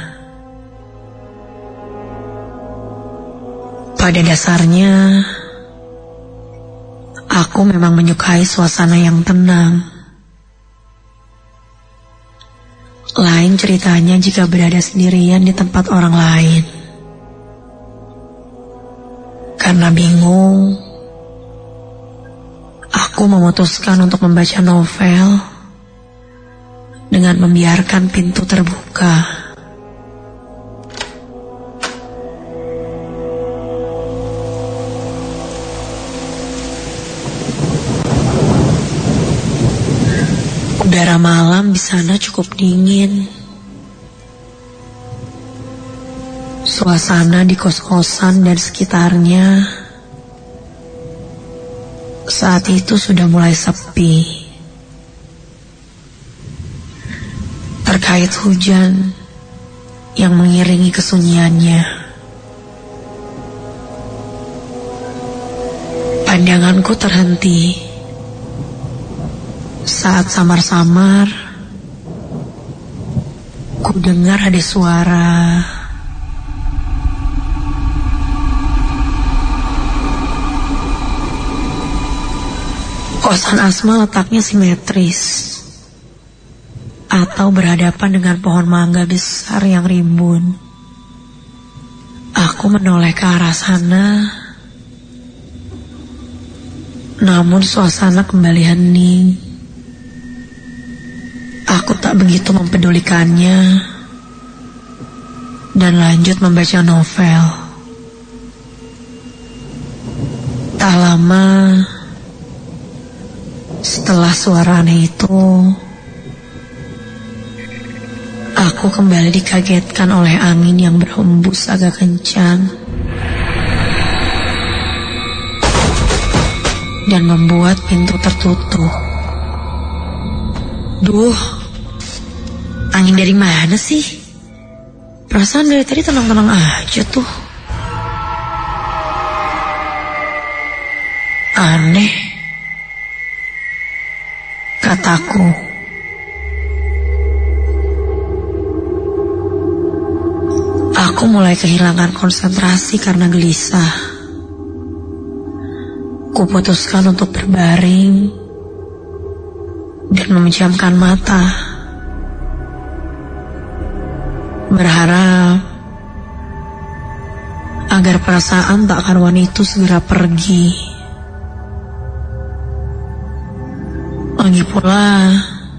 Pada dasarnya, aku memang menyukai suasana yang tenang. Lain ceritanya jika berada sendirian di tempat orang lain. Karena bingung, aku memutuskan untuk membaca novel dengan membiarkan pintu terbuka. Udara malam di sana cukup dingin. Suasana di kos-kosan dan sekitarnya saat itu sudah mulai sepi. Terkait hujan yang mengiringi kesunyiannya. Pandanganku terhenti saat samar-samar ku dengar ada suara. Kosan Asma letaknya simetris atau berhadapan dengan pohon mangga besar yang rimbun. Aku menoleh ke arah sana, namun suasana kembali hening. Aku tak begitu mempedulikannya dan lanjut membaca novel. Tak lama setelah suara aneh itu, aku kembali dikagetkan oleh angin yang berhembus agak kencang. dan membuat pintu tertutup. Duh, angin dari mana sih? Perasaan dari tadi tenang-tenang aja tuh. Aneh, kataku. Aku mulai kehilangan konsentrasi karena gelisah. Kuputuskan untuk berbaring dan memejamkan mata, berharap agar perasaan tak karuan itu segera pergi. Lagi pula,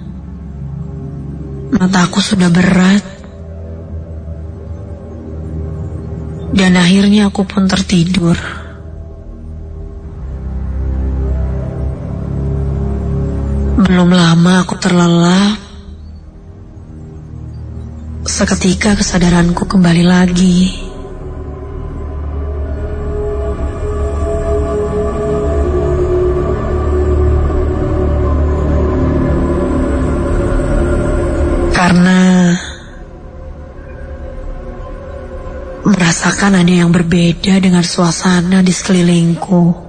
mataku sudah berat, dan akhirnya aku pun tertidur. Belum lama aku terlelap, seketika kesadaranku kembali lagi. Karena merasakan ada yang berbeda dengan suasana di sekelilingku.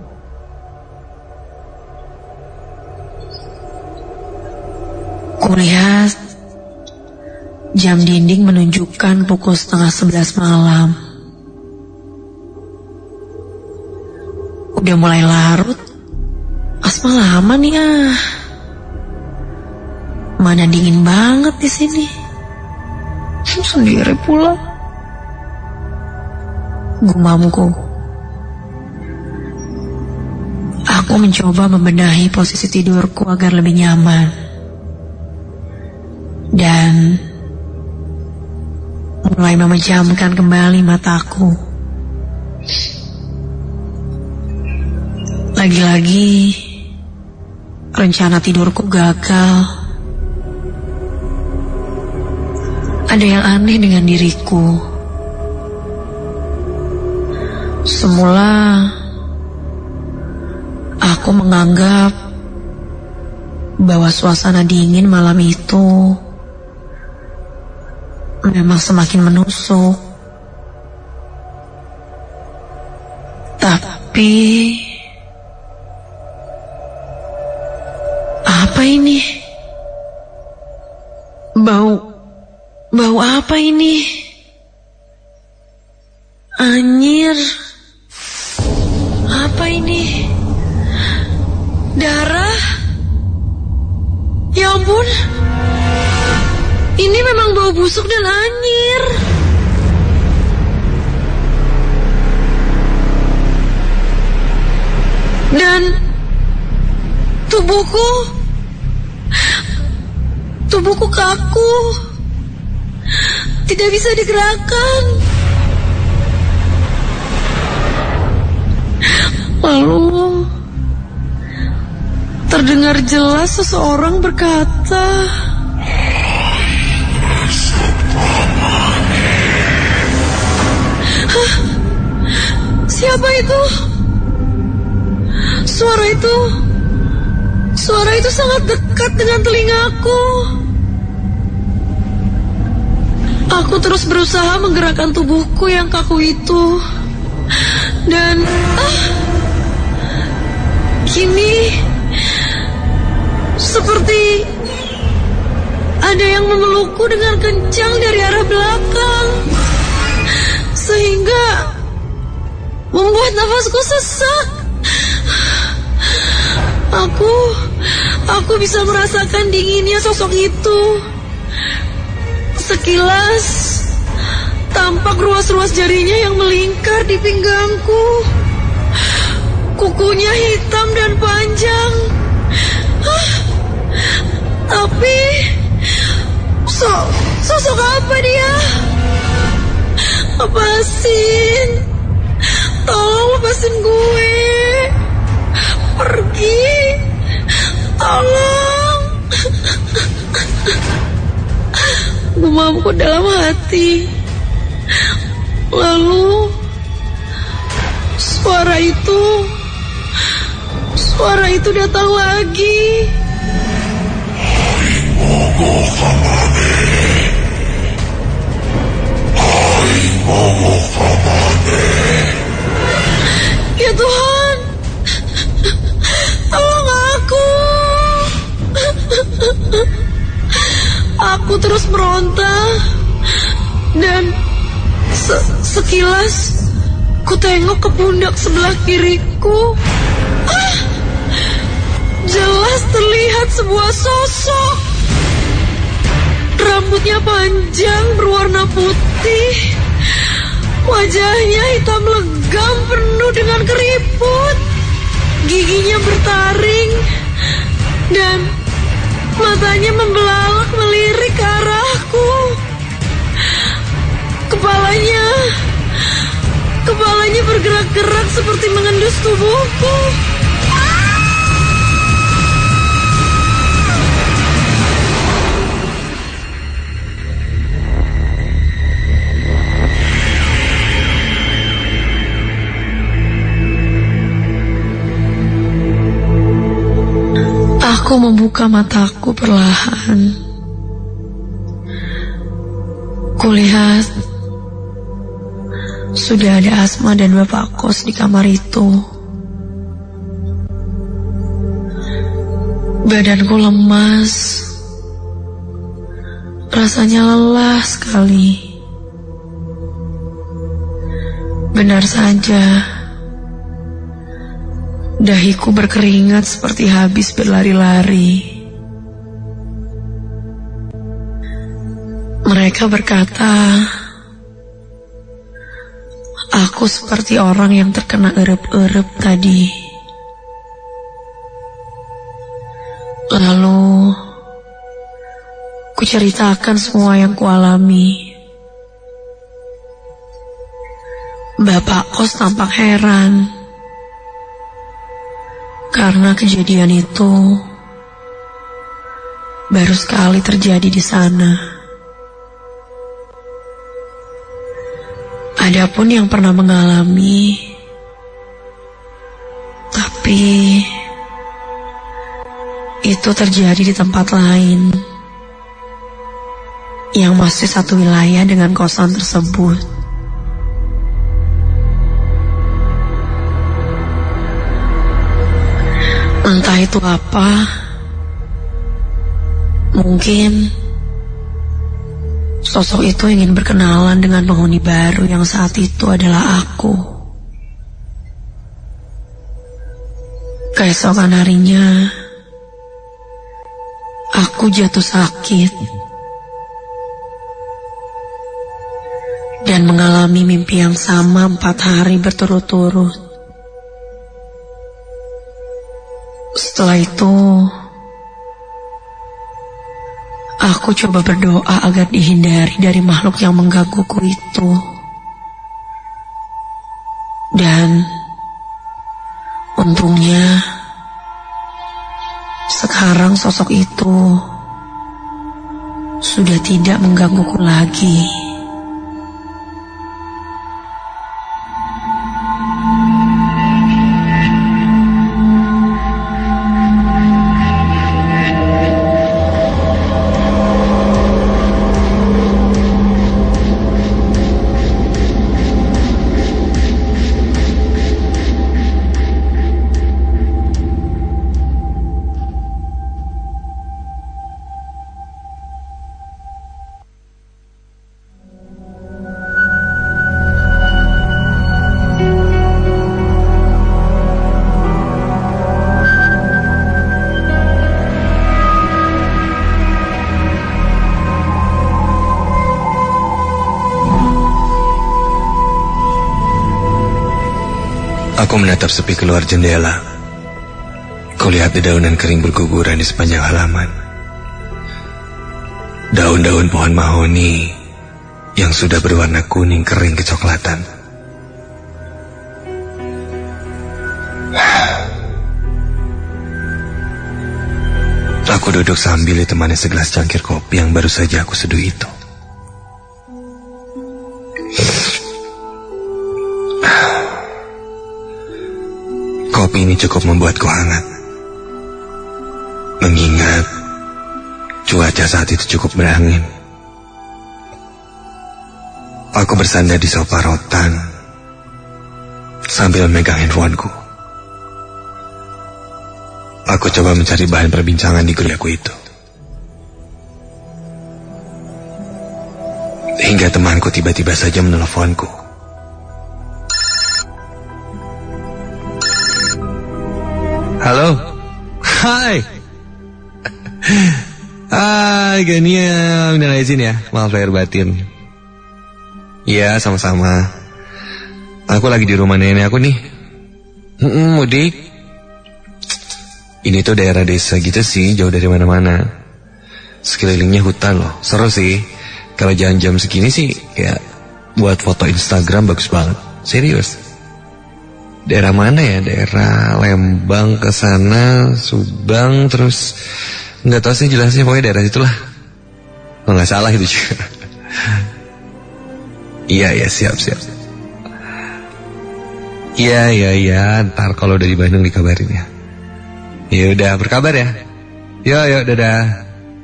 Kulihat jam dinding menunjukkan pukul 10:30 malam. Udah mulai larut, asma lama nih ah. Mana dingin banget di sini. Sendiri pula. Gumamku. Aku mencoba membenahi posisi tidurku agar lebih nyaman. Dan mulai memejamkan kembali mataku. Lagi-lagi rencana tidurku gagal. Ada yang aneh dengan diriku. Semula aku menganggap bahwa suasana dingin malam itu memang semakin menusuk. Tapi apa ini? Bau apa ini? Anjir. Apa ini? Darah? Ya ampun. Ini memang bau busuk dan anyir. Dan tubuhku kaku. Tidak bisa digerakkan. Lalu terdengar jelas seseorang berkata, "Hah? Siapa itu? Suara itu sangat dekat dengan telingaku." Aku terus berusaha menggerakkan tubuhku yang kaku itu. Dan kini seperti ada yang memelukku dengan kencang dari arah belakang, sehingga membuat nafasku sesak. Aku bisa merasakan dinginnya sosok itu. Sekilas tampak ruas-ruas jarinya yang melingkar di pinggangku. Kukunya hitam dan panjang. Tapi sosok apa dia? Lepasin. Tolong lepasin gue. Pergi. Tolong. Gumamku dalam hati. Lalu suara Suara itu datang lagi. Ya Tuhan, tolong aku. Aku terus meronta dan sekilas ku tengok ke pundak sebelah kiriku. Jelas terlihat sebuah sosok. Rambutnya panjang berwarna putih. Wajahnya hitam legam penuh dengan keriput. Giginya bertaring dan matanya membelalak melirik ke arahku. Kepalanya bergerak-gerak seperti mengendus tubuhku. Aku membuka mataku perlahan. Kulihat sudah ada Asma dan Bapak kos di kamar itu. Badanku lemas. Rasanya lelah sekali. Benar saja, dahiku berkeringat seperti habis berlari-lari. Mereka berkata, aku seperti orang yang terkena erep-erep tadi. Lalu, kuceritakan semua yang kualami. Bapak kos tampak heran. Karena kejadian itu baru sekali terjadi di sana. Adapun yang pernah mengalami, tapi itu terjadi di tempat lain yang masih satu wilayah dengan kosan tersebut. Entah itu apa, mungkin sosok itu ingin berkenalan dengan penghuni baru yang saat itu adalah aku. Keesokan harinya, aku jatuh sakit dan mengalami mimpi yang sama 4 hari berturut-turut. Setelah itu, aku coba berdoa agar dihindari dari makhluk yang menggangguku itu. Dan untungnya, sekarang sosok itu sudah tidak menggangguku lagi. Aku menatap sepi keluar jendela. Kulihat dedaunan kering berguguran di sepanjang halaman. Daun-daun pohon mahoni yang sudah berwarna kuning kering kecoklatan. Aku duduk sambil ditemani segelas cangkir kopi yang baru saja aku seduh itu. Kopi ini cukup membuatku hangat. Mengingat cuaca saat itu cukup berangin. Aku bersandar di sofa rotan sambil memegang handphoneku. Aku coba mencari bahan perbincangan di grup aku itu. Hingga temanku tiba-tiba saja meneleponku. Halo. Hai. Hai Gania, minta izin ya, maaf lahir batin. Iya, sama-sama. Aku lagi di rumah nenek aku nih. Mudik. Ini tuh daerah desa gitu sih, jauh dari mana-mana. Sekelilingnya hutan loh, seru sih. Kalau jam-jam segini sih, ya buat foto Instagram bagus banget. Serius. Daerah mana ya? Daerah Lembang ke sana, Subang, terus nggak tahu sih jelasnya, pokoknya daerah itulah. Oh, nggak salah itu juga. Iya, siap. Iya, ntar kalau udah di Bandung dikabarin ya. Ya udah, berkabar ya. Yo, dadah.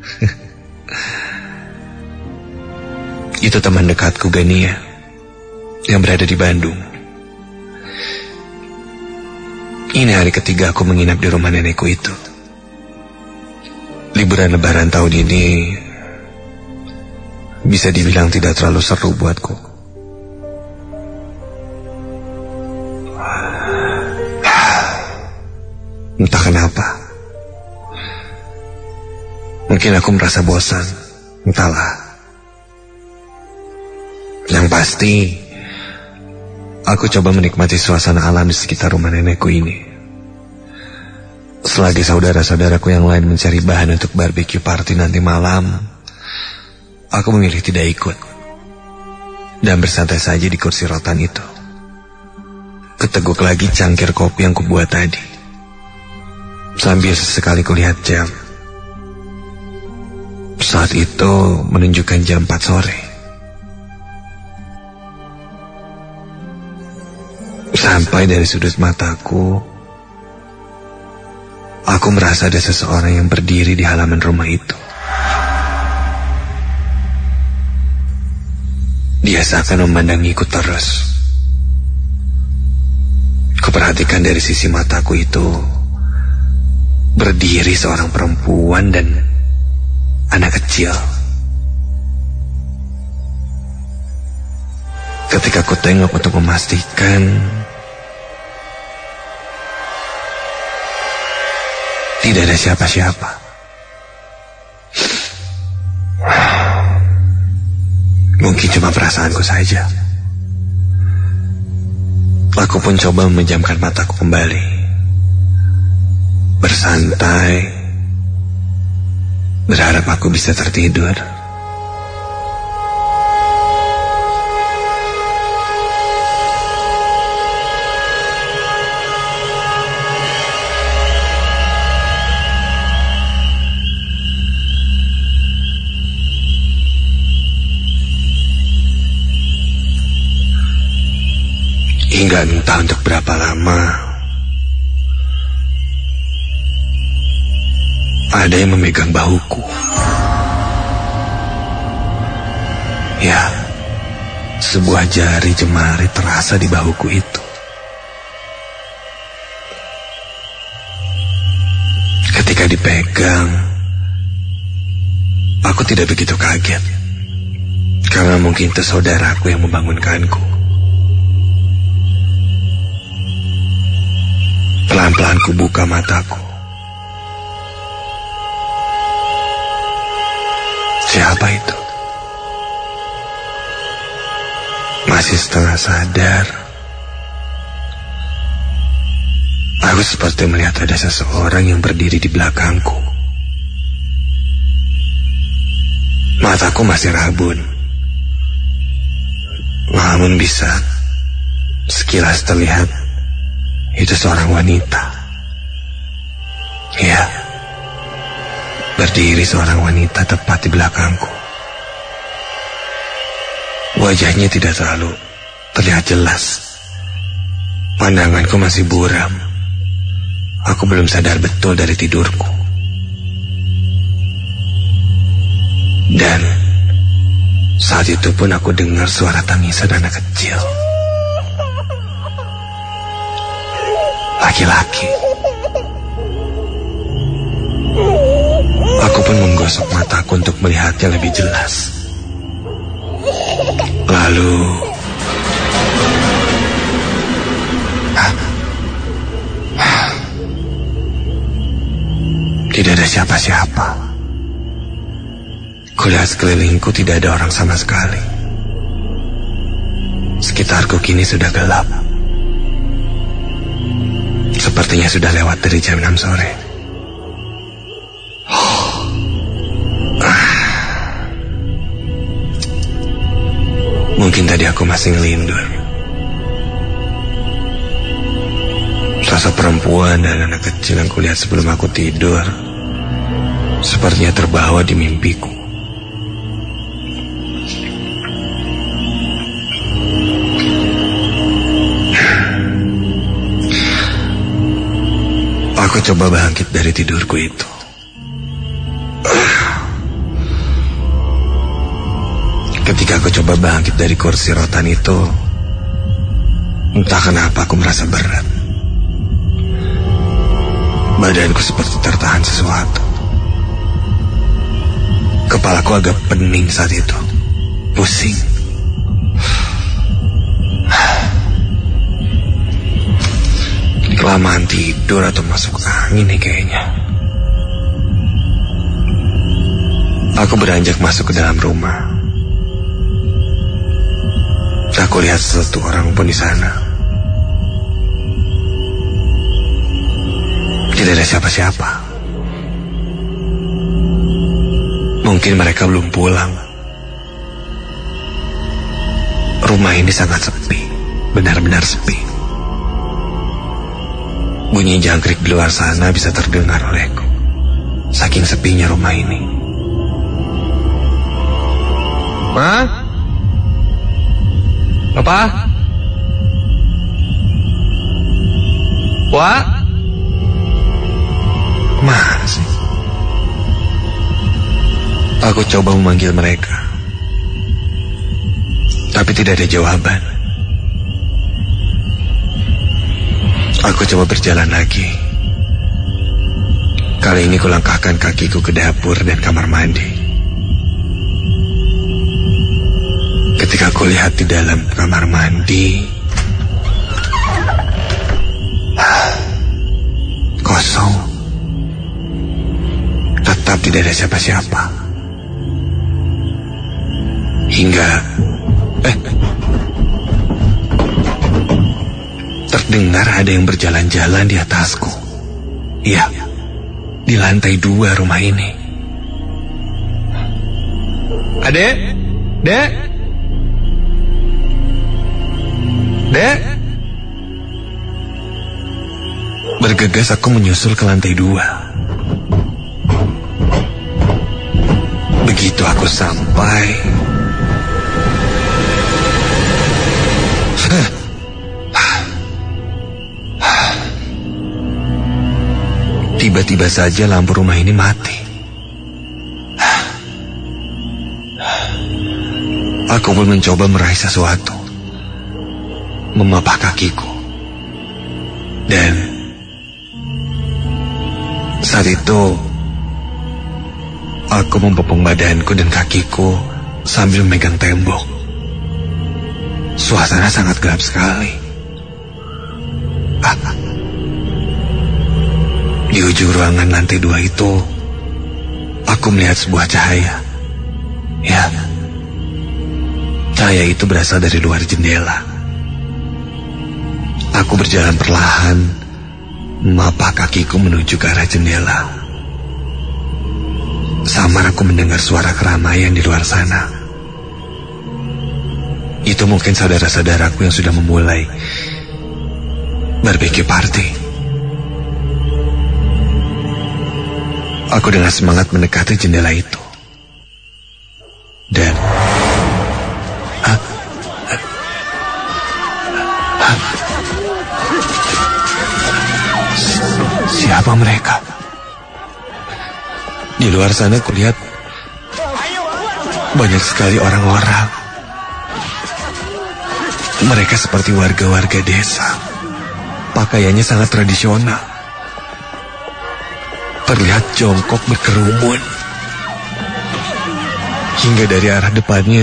Itu teman dekatku Gania yang berada di Bandung. Ini hari ketiga aku menginap di rumah nenekku itu. Liburan lebaran tahun ini bisa dibilang tidak terlalu seru buatku. Entah kenapa. Mungkin aku merasa bosan. Entahlah. Yang pasti, aku coba menikmati suasana alam di sekitar rumah nenekku ini. Selagi saudara-saudaraku yang lain mencari bahan untuk barbecue party nanti malam, aku memilih tidak ikut dan bersantai saja di kursi rotan itu. Keteguk lagi cangkir kopi yang kubuat tadi, sambil sesekali kulihat jam. Saat itu menunjukkan jam 4 sore. Sampai dari sudut mataku, aku merasa ada seseorang yang berdiri di halaman rumah itu. Dia seakan memandangiku terus. Kuperhatikan dari sisi mataku itu berdiri seorang perempuan dan anak kecil. Ketika ku tengok untuk memastikan, tidak ada siapa-siapa. Mungkin cuma perasaanku saja. Aku pun coba memejamkan mataku kembali, bersantai, berharap aku bisa tertidur. Hingga entah untuk berapa lama, ada yang memegang bahuku. Ya, sebuah jari jemari terasa di bahuku itu. Ketika dipegang, aku tidak begitu kaget, karena mungkin itu saudaraku yang membangunkanku. Pelan-pelan ku buka mataku. Siapa itu? Masih setengah sadar, aku seperti melihat ada seseorang yang berdiri di belakangku. Mataku masih rabun, namun bisa sekilas terlihat itu seorang wanita. Ya, berdiri seorang wanita tepat di belakangku. Wajahnya tidak terlalu terlihat jelas. Pandanganku masih buram, Aku belum sadar betul dari tidurku. Dan saat itu pun aku dengar suara tangisan anak kecil. Laki-laki. Aku pun menggosok mataku untuk melihatnya lebih jelas. Lalu tidak ada siapa-siapa. Kulihat sekelilingku tidak ada orang sama sekali. Sekitarku kini sudah gelap. Sepertinya sudah lewat dari jam 6 sore. Mungkin tadi aku masih ngelindur. Sosok perempuan dan anak kecil yang kulihat sebelum aku tidur sepertinya terbawa di mimpiku. Aku coba bangkit dari tidurku itu. Ketika aku coba bangkit dari kursi rotan itu, entah kenapa aku merasa berat. Badanku seperti tertahan sesuatu. Kepalaku agak pening saat itu. Pusing. Kelamaan tidur atau masuk angin nih kayaknya. Aku beranjak masuk ke dalam rumah. Aku lihat satu orang pun di sana. Tidak ada siapa-siapa. Mungkin mereka belum pulang. Rumah ini sangat sepi. Benar-benar sepi. Bunyi jangkrik di luar sana bisa terdengar olehku. Saking sepinya rumah ini. Ma? Papa? Wak? Kemana sih? Aku coba memanggil mereka, tapi tidak ada jawaban. Aku coba berjalan lagi. Kali ini kulangkahkan kakiku ke dapur dan kamar mandi. Ketika aku lihat di dalam kamar mandi, kosong. Tetap tidak ada siapa-siapa. Hingga terdengar ada yang berjalan-jalan di atasku. Iya, di lantai 2 rumah ini. Adek? Dek? Dek? Bergegas aku menyusul ke lantai 2. Begitu aku sampai, tiba-tiba saja lampu rumah ini mati. Aku pun mencoba meraih sesuatu, memapah kakiku. Dan saat itu aku membopong badanku dan kakiku sambil memegang tembok. Suasana sangat gelap sekali. Di ujung ruangan lantai 2 itu, aku melihat sebuah cahaya. Ya, cahaya itu berasal dari luar jendela. Aku berjalan perlahan, memapah kakiku menuju ke arah jendela. Samar aku mendengar suara keramaian di luar sana. Itu mungkin saudara-saudaraku yang sudah memulai barbecue party. Aku dengan semangat mendekati jendela itu. Dan siapa mereka. Di luar sana kulihat banyak sekali orang-orang. Mereka seperti warga-warga desa. Pakaiannya sangat tradisional. Terlihat jongkok berkerumun. Hingga dari arah depannya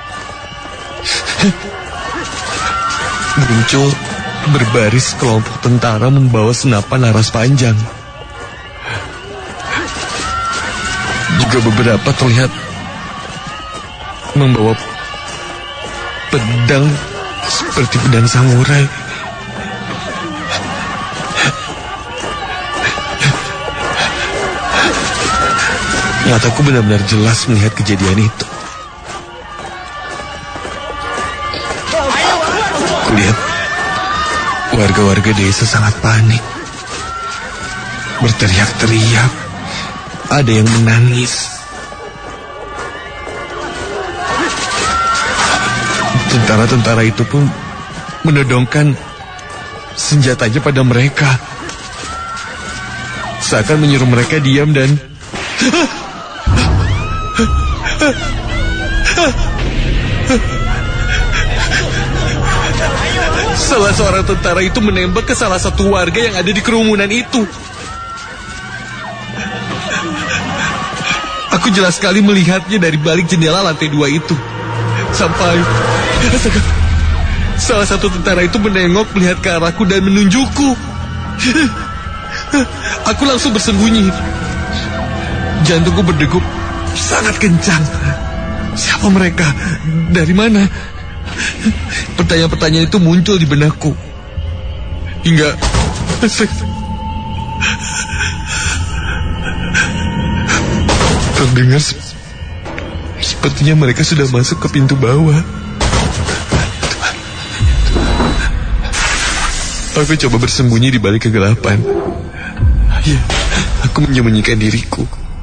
muncul berbaris kelompok tentara membawa senapan laras panjang. Juga beberapa terlihat membawa pedang seperti pedang samurai. Mataku benar-benar jelas melihat kejadian itu. Kulihat warga-warga desa sangat panik, berteriak-teriak, ada yang menangis. Tentara-tentara itu pun menodongkan senjatanya pada mereka, seakan menyuruh mereka diam dan salah seorang tentara itu menembak ke salah satu warga yang ada di kerumunan itu. Aku jelas sekali melihatnya dari balik jendela lantai 2 itu. Sampai salah satu tentara itu menengok melihat ke arahku dan menunjukku. Aku langsung bersembunyi. Jantungku berdegup sangat kencang. Siapa mereka? Dari mana? Pertanyaan-pertanyaan itu muncul di benakku. Hingga terdengar sepertinya mereka sudah masuk ke pintu bawah. Aku coba bersembunyi di balik kegelapan. Ya, aku menyembunyikan diriku.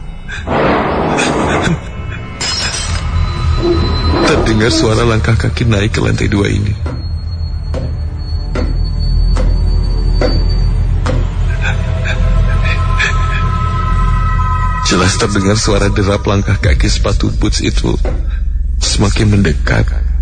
Terdengar suara langkah kaki naik ke lantai 2 ini. Jelas terdengar suara derap langkah kaki sepatu boots itu semakin mendekat.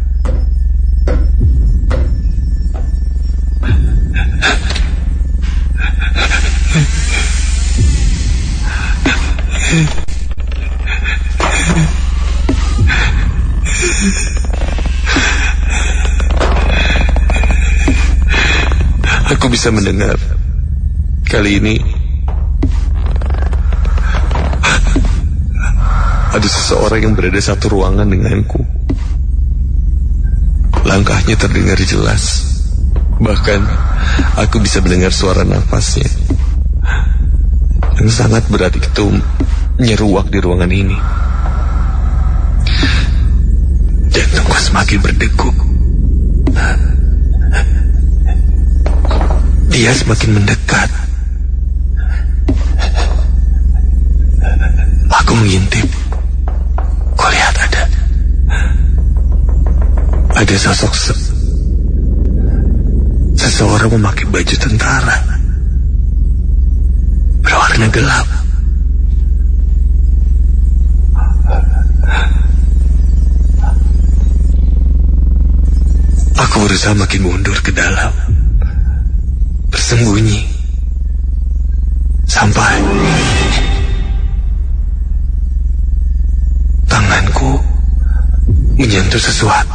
Aku bisa mendengar. Kali ini ada seseorang yang berada satu ruangan denganku. Langkahnya terdengar jelas. Bahkan aku bisa mendengar suara nafasnya yang sangat berat itu menyeruak di ruangan ini. Jantungku semakin berdegup. Dia semakin mendekat. Aku mengintip. Kulihat ada sosok seseorang memakai baju tentara berwarna gelap. Aku berusaha makin mundur ke dalam, bersembunyi, sampai tanganku menyentuh sesuatu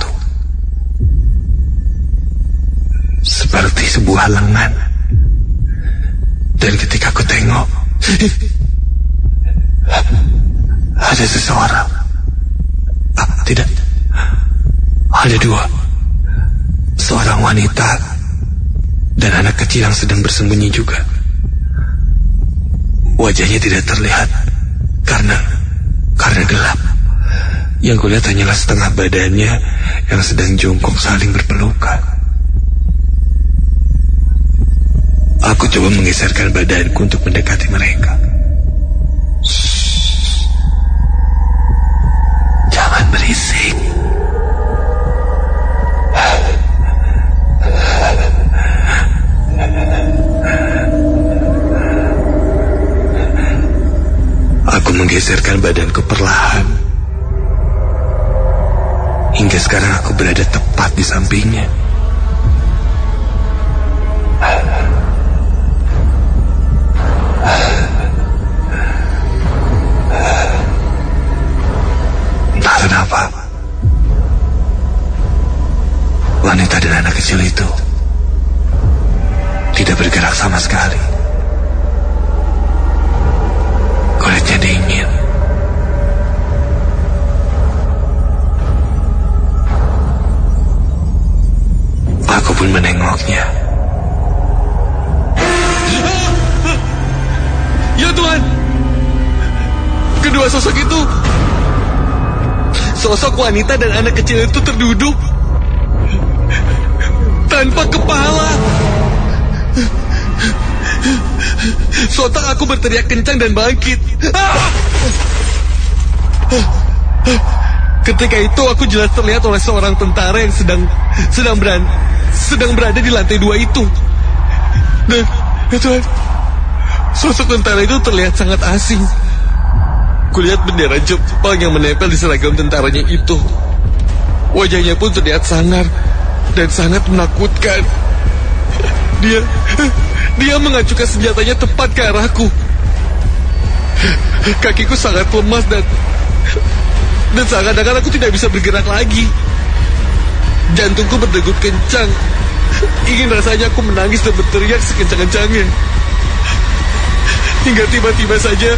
seperti sebuah lengan. Dan ketika aku tengok, ada seseorang. Tidak, ada dua. Seorang wanita dan anak kecil yang sedang bersembunyi juga. Wajahnya tidak terlihat karena gelap. Yang kulihat hanyalah setengah badannya yang sedang jongkok saling berpelukan. Aku coba menggeserkan badanku untuk mendekati mereka. Jangan berisik. menggeserkan badanku perlahan. Hingga sekarang aku berada tepat di sampingnya. Entah kenapa, wanita dan anak kecil itu tidak bergerak sama sekali. Kulitnya dingin. Aku pun menengoknya. Ya Tuhan, kedua sosok itu, sosok wanita dan anak kecil itu terduduk tanpa kepala. Sontak aku berteriak kencang dan bangkit. Ketika itu aku jelas terlihat oleh seorang tentara yang sedang berada di lantai 2 itu. Dan Tuhan, sosok tentara itu terlihat sangat asing. Kulihat bendera Jepang yang menempel di seragam tentaranya itu. Wajahnya pun terlihat sangar dan sangat menakutkan. Dia mengacukan senjatanya tepat ke arahku. Kakiku sangat lemas dan seakan-akan aku tidak bisa bergerak lagi. Jantungku berdegup kencang. Ingin rasanya aku menangis dan berteriak sekencang-kencangnya. Hingga tiba-tiba saja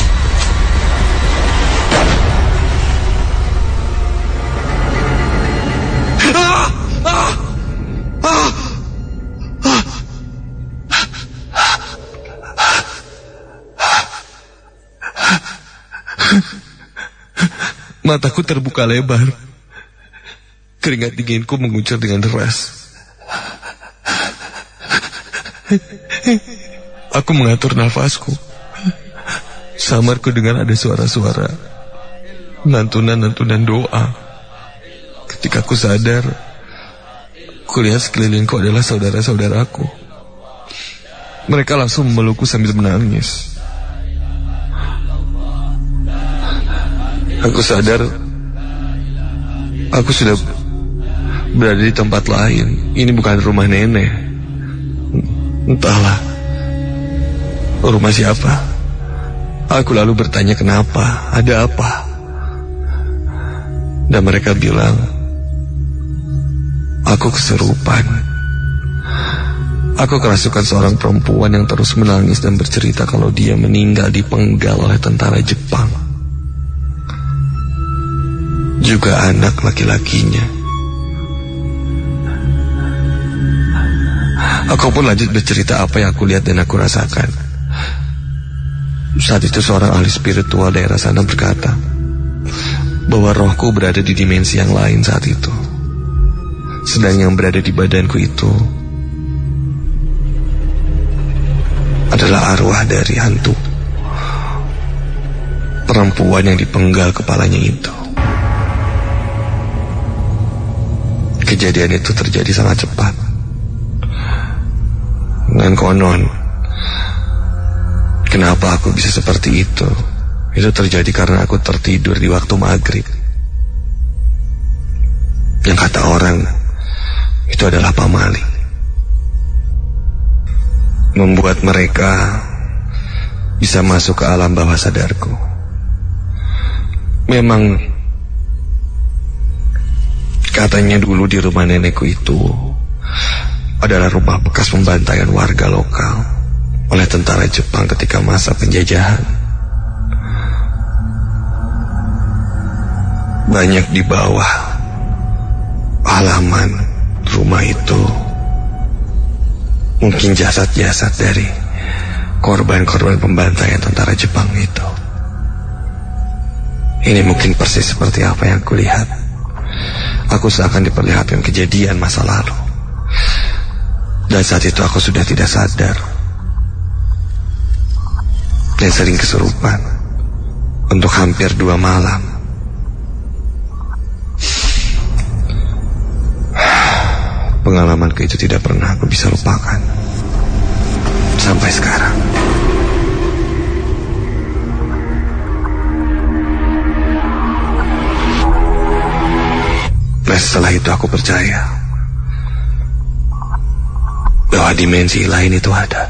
mataku terbuka lebar. Keringat dinginku mengucur dengan deras. Aku mengatur nafasku. Samarku dengar ada suara-suara lantunan doa. Ketika aku sadar, kulihat sekelilingku adalah saudara-saudaraku. Mereka langsung memelukku sambil menangis. Aku sadar aku sudah berada di tempat lain. Ini bukan rumah nenek. Entahlah rumah siapa. Aku lalu bertanya kenapa, ada apa. Dan mereka bilang aku kesurupan. Aku kerasukan seorang perempuan yang terus menangis dan bercerita kalau dia meninggal dipenggal oleh tentara Jepang. Juga anak laki-lakinya. Aku pun lanjut bercerita apa yang aku lihat dan aku rasakan. Saat itu seorang ahli spiritual daerah sana berkata bahwa rohku berada di dimensi yang lain saat itu. Sedang yang berada di badanku itu adalah arwah dari hantu perempuan yang dipenggal kepalanya itu. Kejadian itu terjadi sangat cepat. Dan konon, kenapa aku bisa seperti itu? Itu terjadi karena aku tertidur di waktu maghrib. Yang kata orang, itu adalah pamali. Membuat mereka bisa masuk ke alam bawah sadarku. Memang katanya dulu di rumah nenekku itu adalah rumah bekas pembantaian warga lokal oleh tentara Jepang ketika masa penjajahan. Banyak di bawah halaman rumah itu mungkin jasad-jasad dari korban-korban pembantaian tentara Jepang itu. Ini mungkin persis seperti apa yang aku lihat. Aku seakan diperlihatkan kejadian masa lalu. Dan saat itu aku sudah tidak sadar dan sering kesurupan untuk hampir 2 malam. Pengalamanku itu tidak pernah aku bisa lupakan sampai sekarang. setelah itu aku percaya bahwa dimensi lain itu ada.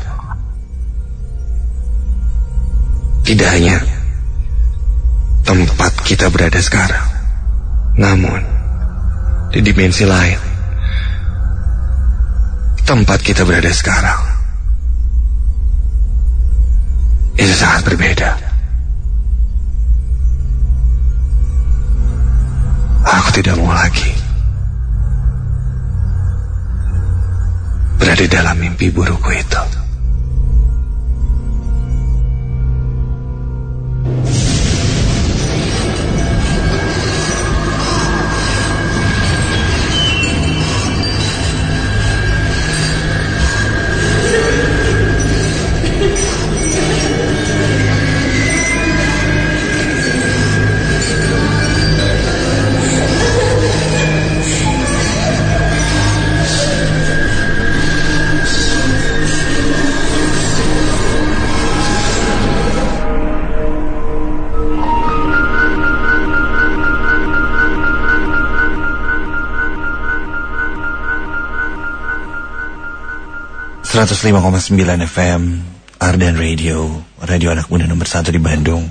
Tidak hanya tempat kita berada sekarang, namun di dimensi lain, tempat kita berada sekarang itu sangat berbeda. Aku tidak mau lagi berada dalam mimpi burukku itu. .9 FM Ardan Radio, radio anak muda nomor 1 di Bandung.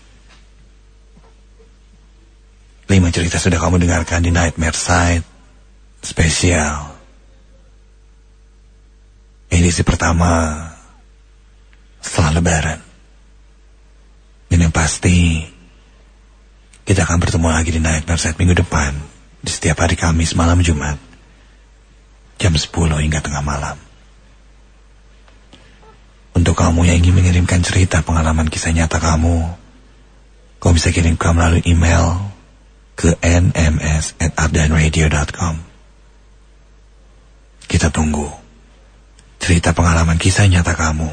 5 cerita sudah kamu dengarkan di Nightmare Side spesial edisi pertama setelah Lebaran. Dan yang pasti kita akan bertemu lagi di Nightmare Side minggu depan di setiap hari Kamis malam Jumat jam 10 hingga tengah malam. Untuk kamu yang ingin mengirimkan cerita pengalaman kisah nyata kamu bisa kirimkan melalui email ke nms@ardanradio.com. Kita tunggu cerita pengalaman kisah nyata kamu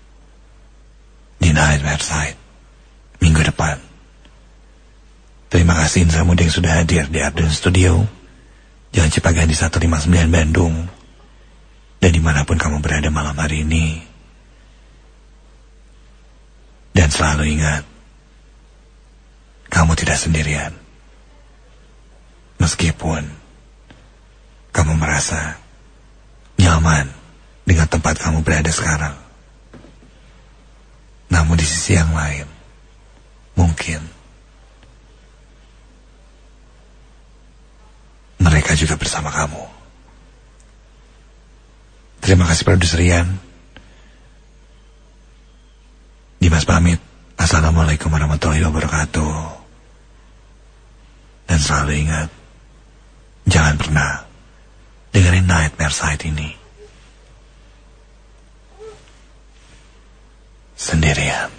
di Nightmare Side minggu depan. Terima kasih Indra Muda yang sudah hadir di Ardan Studio, Jalan Cipaganti 159 Bandung. Dan dimanapun kamu berada malam hari ini, dan selalu ingat, kamu tidak sendirian. Meskipun kamu merasa nyaman dengan tempat kamu berada sekarang, namun di sisi yang lain, mungkin mereka juga bersama kamu. Terima kasih produser Rian. Dimas pamit. Assalamualaikum warahmatullahi wabarakatuh. Dan selalu ingat, jangan pernah dengerin Nightmare Side ini sendirian.